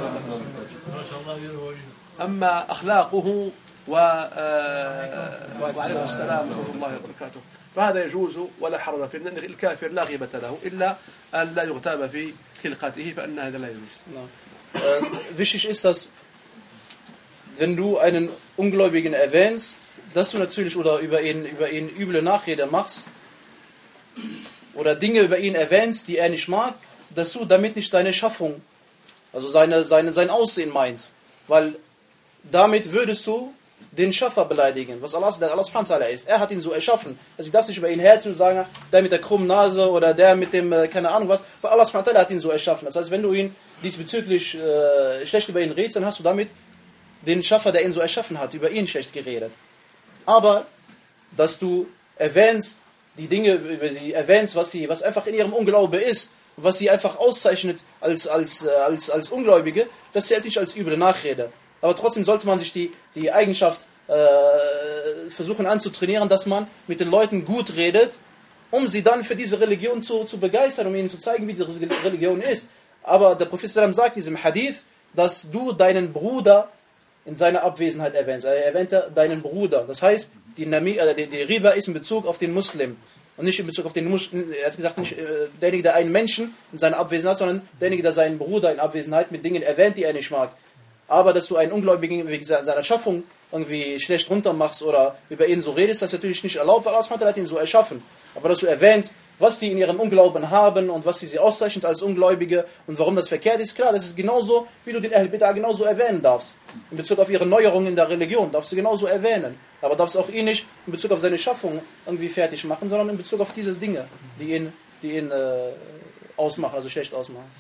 أما أخلاقه و... وعليكم السلام ورحمة الله وبركاته فهذا يجوز ولا حرج فيه لأن الكافر لا غيبة له إلا أن لا يغتاب في خلقته فإن هذا لا يجوز. Äh, wichtig ist, dass wenn du einen Ungläubigen erwähnst, dass du natürlich oder über ihn, über ihn üble Nachrede machst oder Dinge über ihn erwähnst, die er nicht mag, dass du damit nicht seine Schaffung, also seine, seine, sein Aussehen meinst. Weil damit würdest du den Schaffer beleidigen, was Allah, der Allah subhanahu wa ta'ala ist. Er hat ihn so erschaffen. Also du darfst nicht über ihn herziehen und sagen, der mit der krummen Nase oder der mit dem, keine Ahnung was, weil Allah subhanahu wa ta'ala hat ihn so erschaffen. Das heißt, wenn du ihn diesbezüglich äh, schlecht über ihn redest, dann hast du damit den Schaffer, der ihn so erschaffen hat, über ihn schlecht geredet. Aber, dass du erwähnst, die Dinge, über die erwähnst, was sie, was einfach in ihrem Unglaube ist, was sie einfach auszeichnet als, als, als, als Ungläubige, das zählt nicht als üble Nachrede. Aber trotzdem sollte man sich die, die Eigenschaft äh, versuchen anzutrainieren, dass man mit den Leuten gut redet, um sie dann für diese Religion zu, zu begeistern, um ihnen zu zeigen, wie diese Religion ist. Aber der Prophet sagt in diesem Hadith, dass du deinen Bruder in seiner Abwesenheit erwähnst. Er erwähnte deinen Bruder. Das heißt, die, Nami, äh, die, die Riba ist in Bezug auf den Muslim. Und nicht in Bezug auf den Muslim, er hat gesagt, nicht äh, derjenige, der einen Menschen in seiner Abwesenheit, sondern derjenige, der seinen Bruder in Abwesenheit mit Dingen erwähnt, die er nicht mag. Aber dass du einen Ungläubigen wegen seiner Schaffung irgendwie schlecht runtermachst oder über ihn so redest, das ist natürlich nicht erlaubt, weil Allah hat ihn so erschaffen. Aber dass du erwähnst, was sie in ihrem Unglauben haben und was sie, sie auszeichnet als Ungläubige und warum das verkehrt ist, klar, das ist genauso, wie du den Ahl Bid'ah genauso erwähnen darfst. In Bezug auf ihre Neuerungen in der Religion darfst du genauso erwähnen. Aber darfst auch ihn nicht in Bezug auf seine Schaffung irgendwie fertig machen, sondern in Bezug auf diese Dinge, die ihn, die ihn äh, ausmachen, also schlecht ausmachen.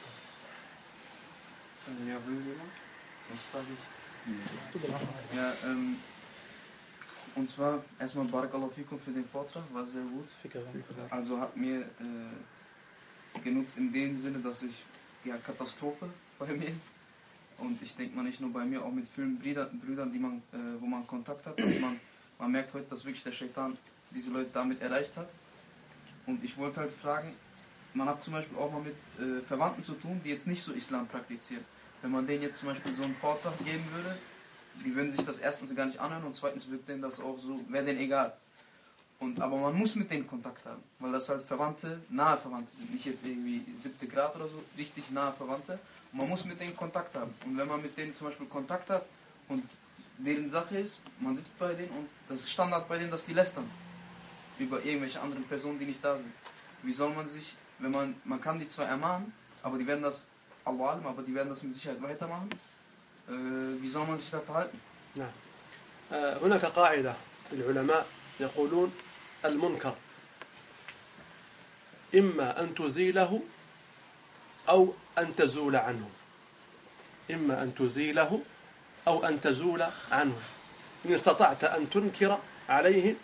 Ja, will jemand? Das frage ich. Ja, ähm, und zwar erstmal Barakallahu fikum für den Vortrag, war sehr gut. Also hat mir äh, genutzt in dem Sinne, dass ich, ja, Katastrophe bei mir, und ich denke mal nicht nur bei mir, auch mit vielen Brüdern, Brüdern die man, äh, wo man Kontakt hat, dass man, man merkt heute, dass wirklich der Shaitan diese Leute damit erreicht hat. Und ich wollte halt fragen, man hat zum Beispiel auch mal mit äh, Verwandten zu tun, die jetzt nicht so Islam praktizieren. Wenn man denen jetzt zum Beispiel so einen Vortrag geben würde, die würden sich das erstens gar nicht anhören und zweitens wird denen das auch so, wäre denen egal. Und, aber man muss mit denen Kontakt haben, weil das halt Verwandte, nahe Verwandte sind, nicht jetzt irgendwie siebte Grad oder so, richtig nahe Verwandte. Und man muss mit denen Kontakt haben. Und wenn man mit denen zum Beispiel Kontakt hat und deren Sache ist, man sitzt bei denen und das ist Standard bei denen, dass die lästern. über irgendwelche anderen Personen, die nicht da sind. Wie soll man sich, wenn man, man kann die zwar ermahnen, aber die werden das, Allah, aber die werden das mit Sicherheit weitermachen. Äh, wie soll man sich da verhalten? نعم. هناك قاعدة للعلماء يقولون المنكر إما أن تزيله أو أن تزول عنه إما أن تزيله أو أن تزول عنه إن استطعت أن تنكر عليهم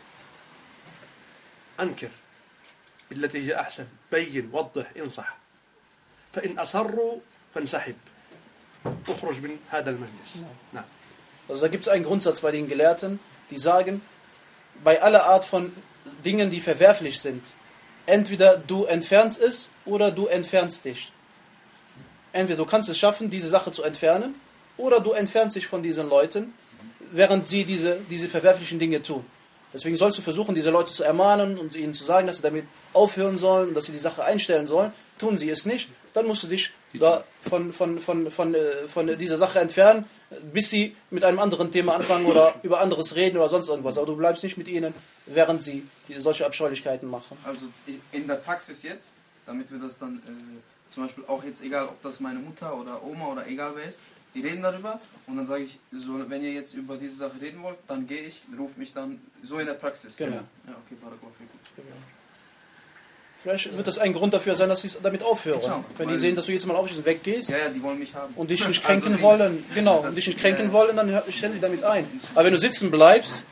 أنكر بالتي هي أحسن بين وضح انصح فإن أصروا فانسحب اخرج من هذا المجلس نعم. Also da gibt es einen Grundsatz bei den Gelehrten, die sagen, bei aller Art von Dingen, die verwerflich sind, entweder du entfernst es oder du entfernst dich. Entweder du kannst es schaffen, diese Sache zu entfernen, oder du entfernst dich von diesen Leuten, während sie diese, diese verwerflichen Dinge tun. Deswegen sollst du versuchen, diese Leute zu ermahnen und ihnen zu sagen, dass sie damit aufhören sollen und dass sie die Sache einstellen sollen. Tun sie es nicht, dann musst du dich da von, von, von, von, von dieser Sache entfernen, bis sie mit einem anderen Thema anfangen oder über anderes reden oder sonst irgendwas. Aber du bleibst nicht mit ihnen, während sie die, solche Abscheulichkeiten machen. Also in der Praxis jetzt, damit wir das dann äh, zum Beispiel auch jetzt, egal ob das meine Mutter oder Oma oder egal wer ist, die reden darüber und dann sage ich, so, wenn ihr jetzt über diese Sache reden wollt, dann gehe ich, rufe mich dann so in der Praxis. Genau. Ja, okay, Barakallahu fikum. Genau. Vielleicht wird das ein Grund dafür sein, dass sie damit aufhören. Schau, wenn die sehen, dass du jetzt mal aufstehst und weggehst ja, ja, die wollen mich haben. und dich nicht kränken also wollen, genau, das, und dich nicht kränken ja, wollen, dann stellen sie damit ein. Aber wenn du sitzen bleibst,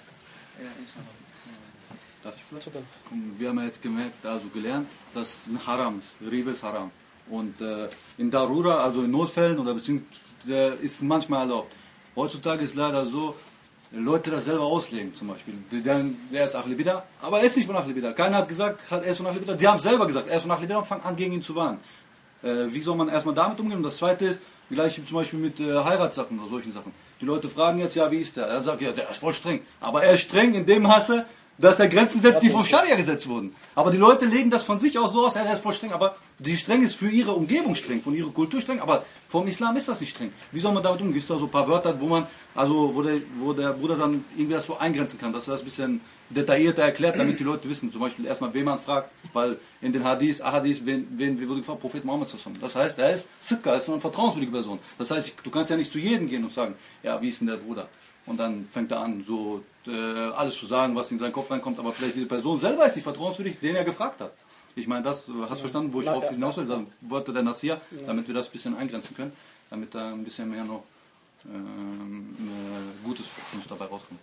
Darf ich vielleicht? Wir haben ja jetzt gemerkt, also gelernt, dass es ein Haram ist. Ribe ist Haram. Und äh, in Darura, also in Notfällen oder beziehungsweise ist manchmal erlaubt. Heutzutage ist leider so, Leute das selber auslegen zum Beispiel. Die denken, er ist Ahl Bidah, aber er ist nicht von Ahl Bidah. Keiner hat gesagt, er ist von Ahl Bidah. Die haben selber gesagt, er ist von Ahl Bidah und fangen an, gegen ihn zu warnen. Äh, wie soll man erstmal damit umgehen? Und das zweite ist, gleich zum Beispiel mit äh, Heiratssachen oder solchen Sachen. Die Leute fragen jetzt, ja, wie ist der? Er sagt, ja, der ist voll streng. Aber er ist streng in dem Maße, dass er Grenzen setzt, die vom Scharia gesetzt wurden. Aber die Leute legen das von sich aus so aus, er ist voll streng. Aber die streng ist für ihre Umgebung streng, von ihrer Kultur streng. Aber vom Islam ist das nicht streng. Wie soll man damit umgehen? Gibt es da so ein paar Wörter, wo man, also wo der, wo der Bruder dann irgendwie das so eingrenzen kann, dass er das ein bisschen detaillierter erklärt, damit die Leute wissen. Zum Beispiel erstmal, wen man fragt, weil in den Hadith, Ahadith, wen, wen wurde gefragt? Prophet Muhammad. Das heißt, er ist Sikka, er ist eine vertrauenswürdige Person. Das heißt, du kannst ja nicht zu jedem gehen und sagen, ja, wie ist denn der Bruder? Und dann fängt er an, so äh, alles zu sagen, was in seinen Kopf reinkommt, aber vielleicht diese Person selber ist nicht vertrauenswürdig, den er gefragt hat. Ich meine, das, hast du verstanden, wo ich drauf hinaus will? Dann Worte der Nasir, damit wir das ein bisschen eingrenzen können, damit da ein bisschen mehr noch ähm, äh, Gutes für uns dabei rauskommt.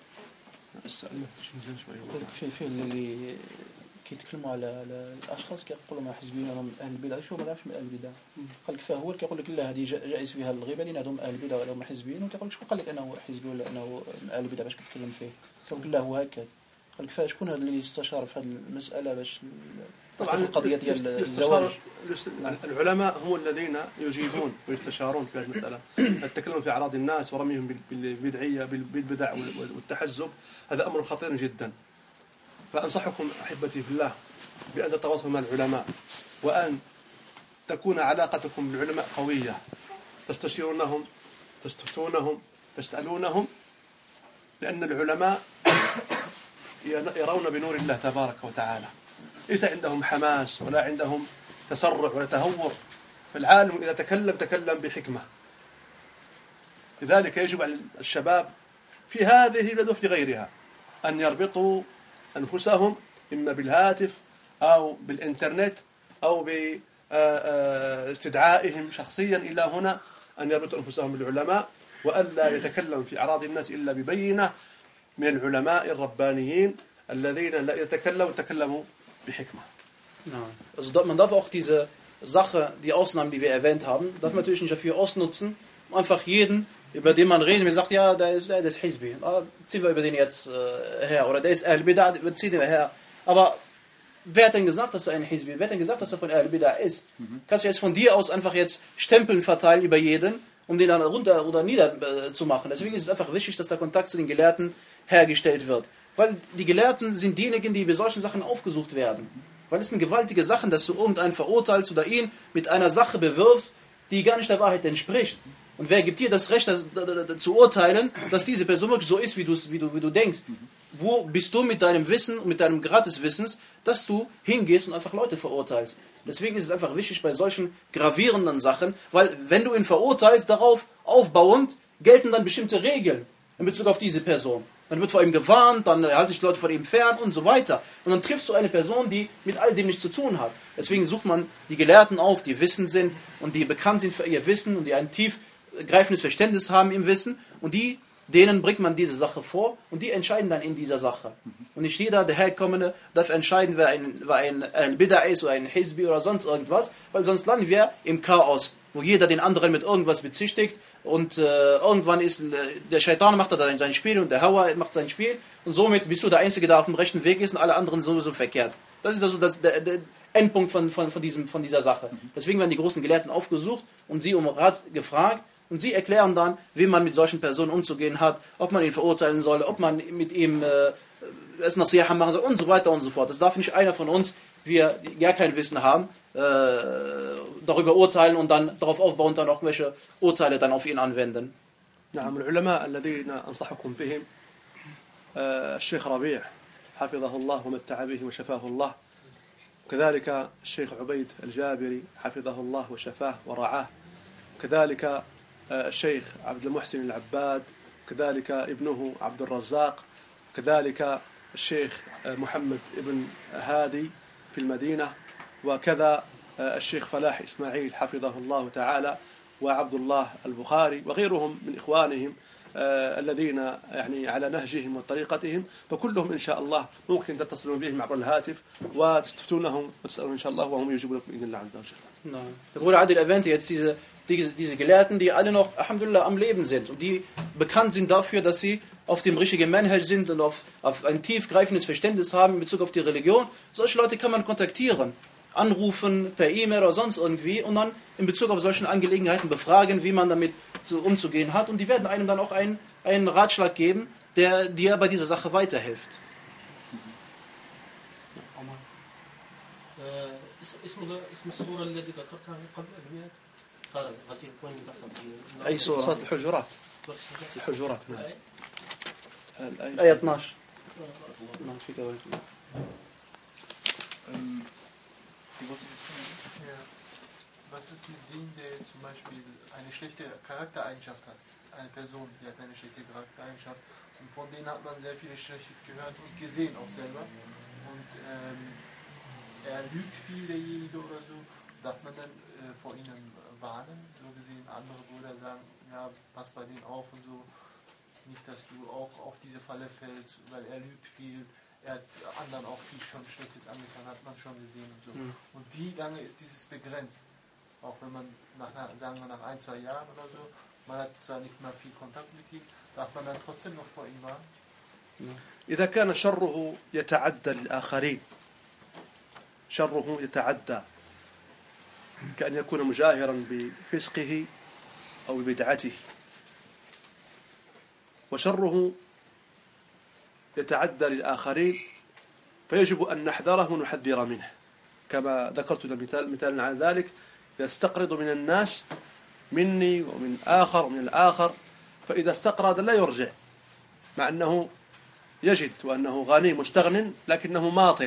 كيتكلموا على على الاشخاص كيقولوا ما حزبيين هم اهل البدع شو ما نعرفش من اهل البدع قال لك فهو كيقول لك لا هذه جائز فيها الغيبه لان هذوم اهل البدع ولا هم حزبيين وكيقول لك شكون قال لك انه حزبي ولا انه من اهل البدع باش كتكلم فيه قال لك لا هو هكذا قال لك فشكون هذا اللي استشار في هذه المساله باش طبعا القضيه ديال الزواج العلماء هم الذين يجيبون ويستشارون في هذه المساله التكلم في اعراض الناس ورميهم بالبدعيه بالبدع والتحزب هذا امر خطير جدا فأنصحكم أحبتي في الله بأن تتواصلوا مع العلماء وأن تكون علاقتكم بالعلماء قوية تستشيرونهم تستفتونهم تسألونهم لأن العلماء يرون بنور الله تبارك وتعالى ليس عندهم حماس ولا عندهم تسرع ولا تهور فالعالم إذا تكلم تكلم بحكمة لذلك يجب على الشباب في هذه البلاد وفي غيرها أن يربطوا أنفسهم إما بالهاتف أو بالإنترنت أو باستدعائهم شخصيا إلى هنا أن يربطوا أنفسهم بالعلماء وألا يتكلم في أعراض الناس إلا ببينة من العلماء الربانيين الذين لا يتكلموا تكلموا بحكمة. Also man darf auch diese Sache, die Ausnahmen, die wir erwähnt haben, darf man natürlich nicht dafür ausnutzen, um einfach jeden, über den man redet, und sagt, ja, der ist, der ist Hizbi, ah, ziehen wir über den jetzt äh, her, oder der ist Ahl Bidah, ziehen wir her. Aber wer hat denn gesagt, dass er ein Hizbi ist? Wer hat denn gesagt, dass er von Ahl Bidah ist? Mhm. Kannst du jetzt von dir aus einfach jetzt Stempeln verteilen über jeden, um den dann runter oder nieder äh, zu machen. Deswegen ist es einfach wichtig, dass der Kontakt zu den Gelehrten hergestellt wird. Weil die Gelehrten sind diejenigen, die bei solchen Sachen aufgesucht werden. Weil es sind gewaltige Sachen, dass du irgendeinen verurteilst oder ihn mit einer Sache bewirfst, die gar nicht der Wahrheit entspricht. Und wer gibt dir das Recht, das, das, das, das zu urteilen, dass diese Person wirklich so ist, wie, wie, du, wie du denkst? wo bist du mit deinem Wissen und mit deinem Grad des Wissens, dass du hingehst und einfach Leute verurteilst. Deswegen ist es einfach wichtig bei solchen gravierenden Sachen, weil wenn du ihn verurteilst, darauf aufbauend gelten dann bestimmte Regeln in Bezug auf diese Person. Dann wird vor ihm gewarnt, dann halte sich Leute von ihm fern und so weiter. Und dann triffst du eine Person, die mit all dem nichts zu tun hat. Deswegen sucht man die Gelehrten auf, die wissend sind und die bekannt sind für ihr Wissen und die ein tiefgreifendes Verständnis haben im Wissen. Und die, denen bringt man diese Sache vor und die entscheiden dann in dieser Sache. Und nicht jeder, der Herkommende, darf entscheiden, wer ein, wer ein, ein Bid'a ist oder ein Hizbi oder sonst irgendwas, weil sonst landen wir im Chaos, wo jeder den anderen mit irgendwas bezichtigt. Und äh, irgendwann ist äh, der Shaitan macht da sein Spiel und der Hawa macht sein Spiel und somit bist du der Einzige, der auf dem rechten Weg ist und alle anderen sowieso verkehrt. Das ist also das, der, der Endpunkt von, von, von, diesem, von dieser Sache. Deswegen werden die großen Gelehrten aufgesucht und sie um Rat gefragt und sie erklären dann, wie man mit solchen Personen umzugehen hat, ob man ihn verurteilen soll, ob man mit ihm äh, es Nasiha machen soll und so weiter und so fort. Das darf nicht einer von uns, wir gar kein Wissen haben, darüber urteilen und dann darauf aufbauen, dann auch welche Urteile dann auf ihn anwenden. نعم العلماء الذين أنصحكم بهم الشيخ ربيع حفظه الله ومتع به وشفاه الله وكذلك الشيخ عبيد الجابري حفظه الله وشفاه ورعاه وكذلك الشيخ عبد المحسن العباد وكذلك ابنه عبد الرزاق وكذلك الشيخ محمد ابن هادي في المدينة وكذا الشيخ فلاح إسماعيل حفظه الله تعالى وعبد الله البخاري وغيرهم من إخوانهم الذين يعني على نهجهم وطريقتهم فكلهم إن شاء الله ممكن تتصلون بهم عبر الهاتف وتستفتونهم وتسألون إن شاء الله وهم يجيبون لكم بإذن الله عز وجل. Der Bruder Adil erwähnte jetzt diese, diese, diese Gelehrten, die alle noch, Alhamdulillah, am Leben sind und die bekannt sind dafür, dass sie auf dem richtigen Manhaj sind und auf, auf ein tiefgreifendes Verständnis haben in Bezug auf die Religion. Solche Leute kann man kontaktieren, anrufen, per E-Mail oder sonst irgendwie und dann in Bezug auf solche Angelegenheiten befragen, wie man damit zu, umzugehen hat. Und die werden einem dann auch einen, einen Ratschlag geben, der dir bei dieser Sache weiterhilft. اسم السورة التي ذكرتها قبل أبيات قال غسيل كون ذكرت أي سورة؟ سورة الحجرات الحجرات آية اثناشر. نعم في كويس. Was ist mit denen, der zum Beispiel eine schlechte Charaktereigenschaft hat? Eine Person, die hat eine schlechte Charaktereigenschaft und von denen hat man sehr viel Schlechtes gehört und gesehen auch selber. Und ähm, er lügt viel, derjenige oder so. Darf man dann äh, vor ihnen warnen? So gesehen, andere Brüder sagen, ja, pass bei denen auf und so. Nicht, dass du auch auf diese Falle fällst, weil er lügt viel. Er hat anderen auch viel schon Schlechtes angetan, hat man schon gesehen und so. Mhm. Und wie lange ist dieses begrenzt? Auch wenn man, nach, sagen wir nach ein, zwei Jahren oder so, man hat zwar nicht mehr viel Kontakt mit ihm, darf man dann trotzdem noch vor ihm warnen? إذا كان شره يتعدى للآخرين شره يتعدى كأن يكون مجاهرا بفسقه أو ببدعته وشره يتعدى للآخرين فيجب أن نحذره ونحذر منه كما ذكرت مثال مثال عن ذلك يستقرض من الناس مني ومن آخر ومن الآخر فإذا استقرض لا يرجع مع أنه يجد وأنه غني مستغن لكنه ماطل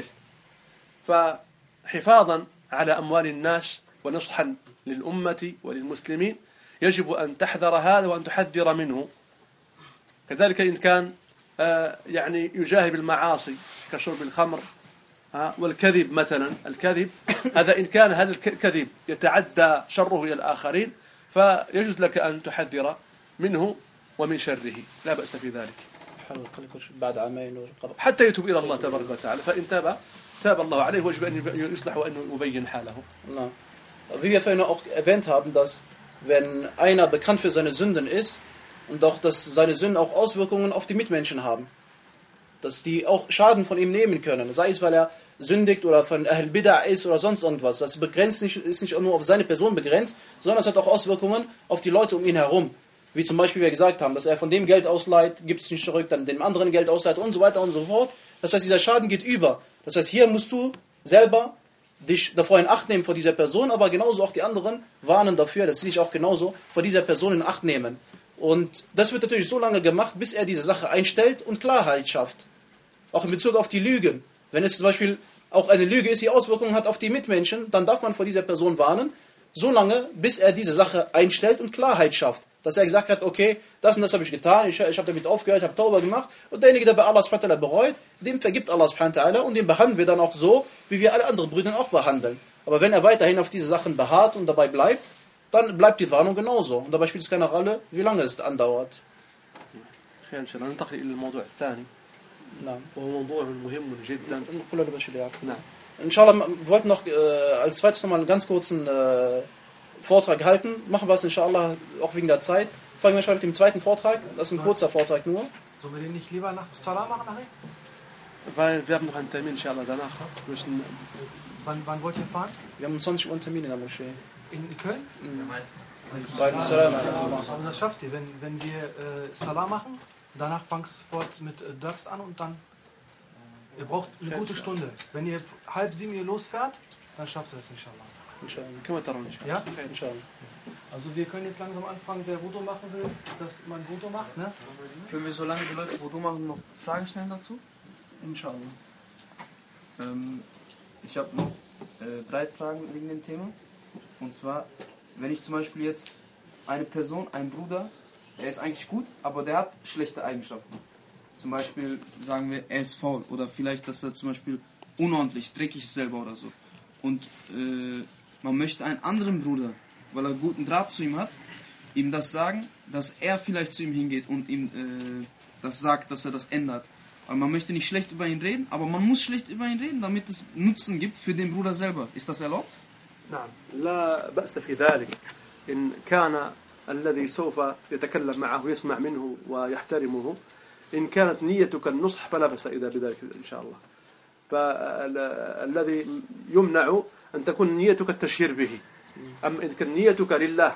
فحفاظا على أموال الناس ونصحا للأمة وللمسلمين يجب أن تحذر هذا وأن تحذر منه كذلك إن كان يعني يجاهب المعاصي كشرب الخمر والكذب مثلا الكذب هذا إن كان هذا الكذب يتعدى شره إلى الآخرين فيجوز لك أن تحذر منه ومن شره لا بأس في ذلك بعد عامين حتى يتوب إلى الله تبارك وتعالى فإن تاب تاب الله عليه ويجب أن يصلح وأن يبين حاله. Wie wir vorhin auch erwähnt haben, dass wenn einer bekannt für seine Sünden ist und auch, dass seine Sünden auch Auswirkungen auf die Mitmenschen haben, dass die auch Schaden von ihm nehmen können, sei es, weil er sündigt oder von Ahl Bid'ah ist oder sonst irgendwas. Das begrenzt nicht, ist nicht nur auf seine Person begrenzt, sondern es hat auch Auswirkungen auf die Leute um ihn herum. Wie zum Beispiel wir gesagt haben, dass er von dem Geld ausleiht, gibt es nicht zurück, dann dem anderen Geld ausleiht und so weiter und so fort. Das heißt, dieser Schaden geht über. Das heißt, hier musst du selber dich davor in Acht nehmen vor dieser Person, aber genauso auch die anderen warnen dafür, dass sie sich auch genauso vor dieser Person in Acht nehmen. Und das wird natürlich so lange gemacht, bis er diese Sache einstellt und Klarheit schafft. Auch in Bezug auf die Lügen. Wenn es zum Beispiel auch eine Lüge ist, die Auswirkungen hat auf die Mitmenschen, dann darf man vor dieser Person warnen, solange bis er diese Sache einstellt und Klarheit schafft. Dass er gesagt hat, okay, das und das habe ich getan, ich, ich habe damit aufgehört, ich habe Tauba gemacht. Und derjenige, der bei Allah subhanahu wa ta'ala bereut, dem vergibt Allah subhanahu wa ta'ala und den behandeln wir dann auch so, wie wir alle anderen Brüder auch behandeln. Aber wenn er weiterhin auf diese Sachen beharrt und dabei bleibt, dann bleibt die Warnung genauso. Und dabei spielt es keine Rolle, wie lange es andauert. خير إن شاء الله ننتقل إلى الموضوع الثاني. نعم. وهو موضوع مهم جدا. نعم. Inshallah, wir wollten noch äh, als zweites nochmal einen ganz kurzen äh, Vortrag halten. Machen wir es inshallah auch wegen der Zeit. Fangen wir schon mit dem zweiten Vortrag. Das ist ein kurzer Vortrag nur. Sollen wir den nicht lieber nach Salah machen nachher? Weil wir haben noch einen Termin inshallah danach. Müssen wann, wann wollt ihr fahren? Wir haben um zwanzig Uhr einen Termin in der Moschee. In Köln? Mhm. Aber das schafft ihr, wenn, wenn wir äh, Salah machen, danach fangst du fort mit äh, Dars an und dann, ihr braucht eine gute Stunde. Wenn ihr halb sieben hier losfährt, dann schafft ihr es inshallah. Inshallah. Ja? Inshallah. Also wir können jetzt langsam anfangen, wer Wudu machen will, dass man Wudu macht, ne? Können wir, solange die Leute Wudu machen, noch Fragen stellen dazu? Inshallah. Ähm, ich habe noch äh, drei Fragen wegen dem Thema. Und zwar, wenn ich zum Beispiel jetzt eine Person, ein Bruder, er ist eigentlich gut, aber der hat schlechte Eigenschaften. Zum Beispiel sagen wir, er ist faul oder vielleicht, dass er zum Beispiel unordentlich, dreckig ist selber oder so. Und äh, man möchte einen anderen Bruder, weil er guten Draht zu ihm hat, ihm das sagen, dass er vielleicht zu ihm hingeht und ihm äh, das sagt, dass er das ändert. Weil man möchte nicht schlecht über ihn reden, aber man muss schlecht über ihn reden, damit es Nutzen gibt für den Bruder selber. Ist das erlaubt? نعم لا بأس في ذلك إن كان الذي سوف يتكلم معه يسمع منه ويحترمه إن كانت نيتك النصح فلا بأس إذا بذلك إن شاء الله فالذي يمنع أن تكون نيتك التشهير به أما إن كان نيتك لله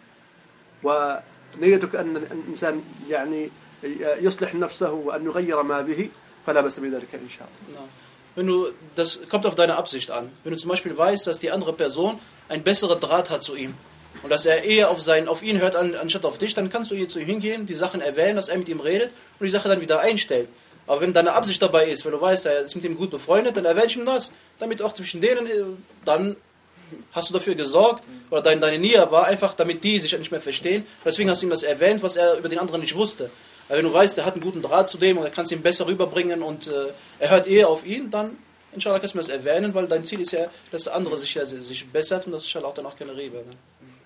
ونيتك أن الإنسان يعني يصلح نفسه وأن يغير ما به فلا بأس بذلك إن شاء الله. Wenn du, das kommt auf deine Absicht an. Wenn du zum Beispiel weißt, dass die andere Person einen besseren Draht hat zu ihm und dass er eher auf, sein, auf ihn hört, an, anstatt auf dich, dann kannst du hier zu ihm hingehen, die Sachen erwähnen, dass er mit ihm redet und die Sache dann wieder einstellt. Aber wenn deine Absicht dabei ist, wenn du weißt, er ist mit ihm gut befreundet, dann erwähne ich ihm das, damit auch zwischen denen, dann hast du dafür gesorgt, oder deine, deine Nia war einfach, damit die sich nicht mehr verstehen. Deswegen hast du ihm das erwähnt, was er über den anderen nicht wusste. Weil wenn du weißt, er hat einen guten Draht zu dem und er kann es ihm besser rüberbringen und äh, er hört eher auf ihn, dann inshallah kannst du mir das erwähnen, weil dein Ziel ist ja, dass der andere sich, ja, sich bessert und das ist inshallah auch dann auch keine Rebe. Ne?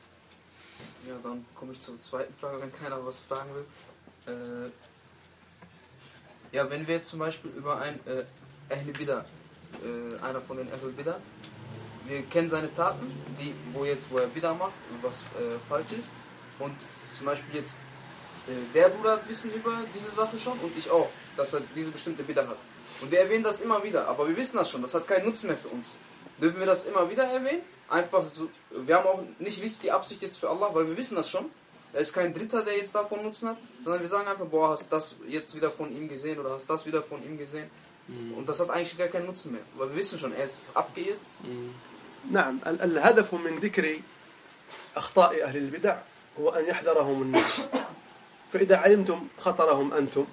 Ja, dann komme ich zur zweiten Frage, wenn keiner was fragen will. Äh, ja, wenn wir jetzt zum Beispiel über ein äh, Ahl Bida, äh, einer von den Ahl Bida, wir kennen seine Taten, die, wo jetzt, wo er Bida macht, was äh, falsch ist, und zum Beispiel jetzt der Bruder hat Wissen über diese Sache schon und ich auch, dass er diese bestimmte Bida hat. Und wir erwähnen das immer wieder, aber wir wissen das schon, das hat keinen Nutzen mehr für uns. Dürfen wir das immer wieder erwähnen? Einfach so, wir haben auch nicht richtig die Absicht jetzt für Allah, weil wir wissen das schon. Er ist kein Dritter, der jetzt davon Nutzen hat, sondern wir sagen einfach, boah, hast das jetzt wieder von ihm gesehen oder hast das wieder von ihm gesehen. Mhm. Und das hat eigentlich gar keinen Nutzen mehr, weil wir wissen schon, er ist abgeirrt. نعم الهدف من ذكر أخطاء أهل البدع هو أن يحذرهم الناس فإذا علمتم خطرهم أنتم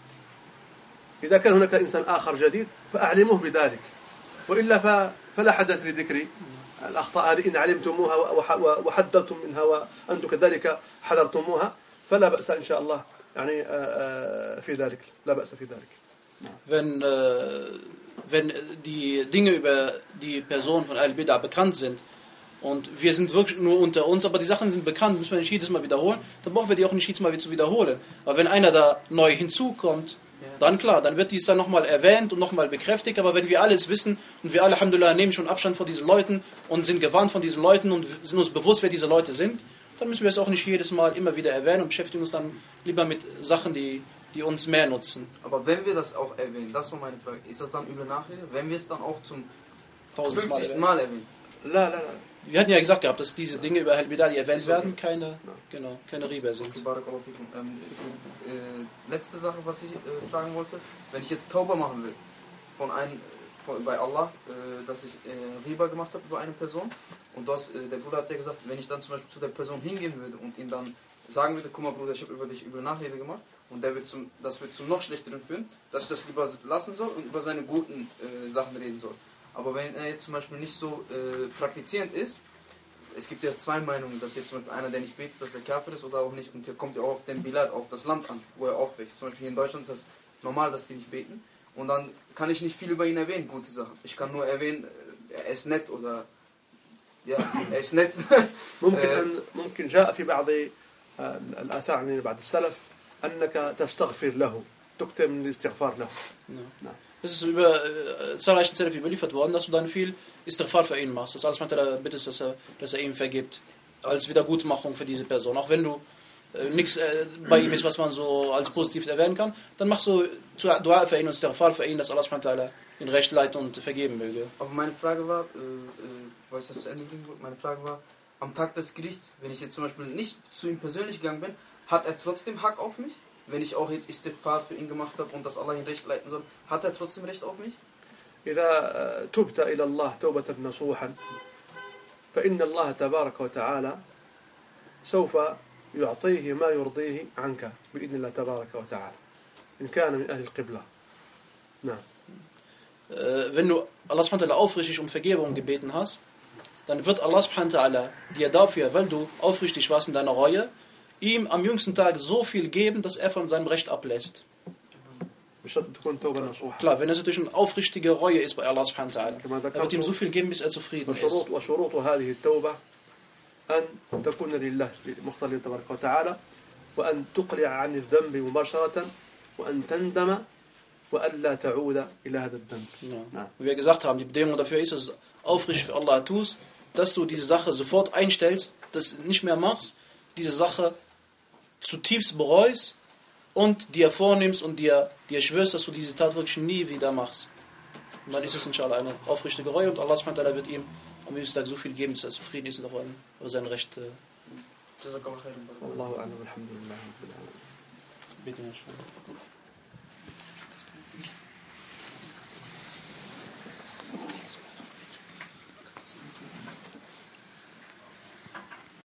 إذا كان هناك إنسان آخر جديد فأعلموه بذلك وإلا فلا حدث لذكر الأخطاء هذه إن علمتموها وحذرتم منها وأنتم كذلك حذرتموها فلا بأس إن شاء الله يعني في ذلك لا بأس في ذلك. Wenn, äh, wenn die Dinge über die Person von Al-Bid'ah bekannt sind und wir sind wirklich nur unter uns, aber die Sachen sind bekannt, müssen wir nicht jedes Mal wiederholen, dann brauchen wir die auch nicht jedes Mal wieder zu wiederholen. Aber wenn einer da neu hinzukommt, dann klar, dann wird dies dann nochmal erwähnt und nochmal bekräftigt, aber wenn wir alles wissen und wir alle, Alhamdulillah, nehmen schon Abstand von diesen Leuten und sind gewarnt von diesen Leuten und sind uns bewusst, wer diese Leute sind, dann müssen wir es auch nicht jedes Mal immer wieder erwähnen und beschäftigen uns dann lieber mit Sachen, die, die uns mehr nutzen. Aber wenn wir das auch erwähnen, das war meine Frage, ist das dann üble Nachrede? Wenn wir es dann auch zum fünfzigsten Mal erwähnen? La, la, la. Wir hatten ja gesagt gehabt, dass diese Dinge über Al-Bid'ah, die erwähnt werden, keine, genau, keine Riba sind. Okay, ähm, äh, letzte Sache, was ich äh, fragen wollte, wenn ich jetzt Tauba machen will, von einem, von, bei Allah, äh, dass ich äh, Riba gemacht habe über eine Person, und das, äh, der Bruder hat ja gesagt, wenn ich dann zum Beispiel zu der Person hingehen würde und ihm dann sagen würde, guck mal Bruder, ich habe über dich üble Nachrede gemacht, und der wird zum, das wird zum noch schlechteren führen, dass ich das lieber lassen soll und über seine guten äh, Sachen reden soll. Aber wenn er jetzt zum Beispiel nicht so äh, praktizierend ist, es gibt ja zwei Meinungen, dass jetzt zum Beispiel einer, der nicht betet, dass er Kafir ist oder auch nicht. Und hier kommt ja auch auf den Bilad, auf das Land an, wo er aufwächst. Zum Beispiel hier in Deutschland ist das normal, dass die nicht beten. Und dann kann ich nicht viel über ihn erwähnen, gute Sachen. Ich kann nur erwähnen, er ist nett oder ja, er ist nett. ممكن أن ممكن جاء في بعض الآثار عن بعض السلف أنك تستغفر له تكتب من الاستغفار له. نعم. Es ist über äh, zahlreichen Salaf überliefert worden, dass du dann viel Istighfar für ihn machst. Das alles man da bittest, dass er, dass er ihm vergibt. Als Wiedergutmachung für diese Person. Auch wenn du äh, nichts äh, bei ihm ist, was man so als positiv erwähnen kann, dann machst du Dua für ihn und Istighfar für ihn, dass Allah ihn recht leiten und vergeben möge. Aber meine Frage war, äh, äh, weil ich das zu Ende ging, meine Frage war, am Tag des Gerichts, wenn ich jetzt zum Beispiel nicht zu ihm persönlich gegangen bin, hat er trotzdem Hack auf mich? Wenn ich auch jetzt Istighfar für ihn gemacht habe und dass Allah ihn recht leiten soll, hat er trotzdem Recht auf mich? إذا تبت إلى الله توبة نصوحا فإن الله تبارك وتعالى سوف يعطيه ما يرضيه عنك بإذن الله تبارك وتعالى إن كان من أهل القبلة. نعم. Wenn du Allah subhanahu wa ta'ala aufrichtig um Vergebung gebeten hast, dann wird Allah subhanahu wa ta'ala dir dafür, weil du aufrichtig warst in deiner Reue, ihm am jüngsten Tag so viel geben, dass er von seinem Recht ablässt. Klar, wenn es natürlich eine aufrichtige Reue ist bei Allah subhanahu wa ta'ala, er wird ihm so viel geben, bis er zufrieden ist. أن تكون لله مختار تبارك وتعالى وأن تقلع عن الذنب مباشرة وأن تندم وألا تعود إلى هذا الذنب. Ja. Wie wir gesagt haben, die Bedingung dafür ist, dass du aufrichtig für Allah tust, dass du diese Sache sofort einstellst, das nicht mehr machst, diese Sache zutiefst bereust und dir vornimmst und dir, dir schwörst, dass du diese Tat wirklich nie wieder machst. Und dann ist es inshallah eine aufrichtige Reue und Allah subhanahu wa ta'ala wird ihm am nächsten Tag so viel geben, dass er zufrieden ist und auch über sein Recht. Allahu a'lam, alhamdulillah. Bitte,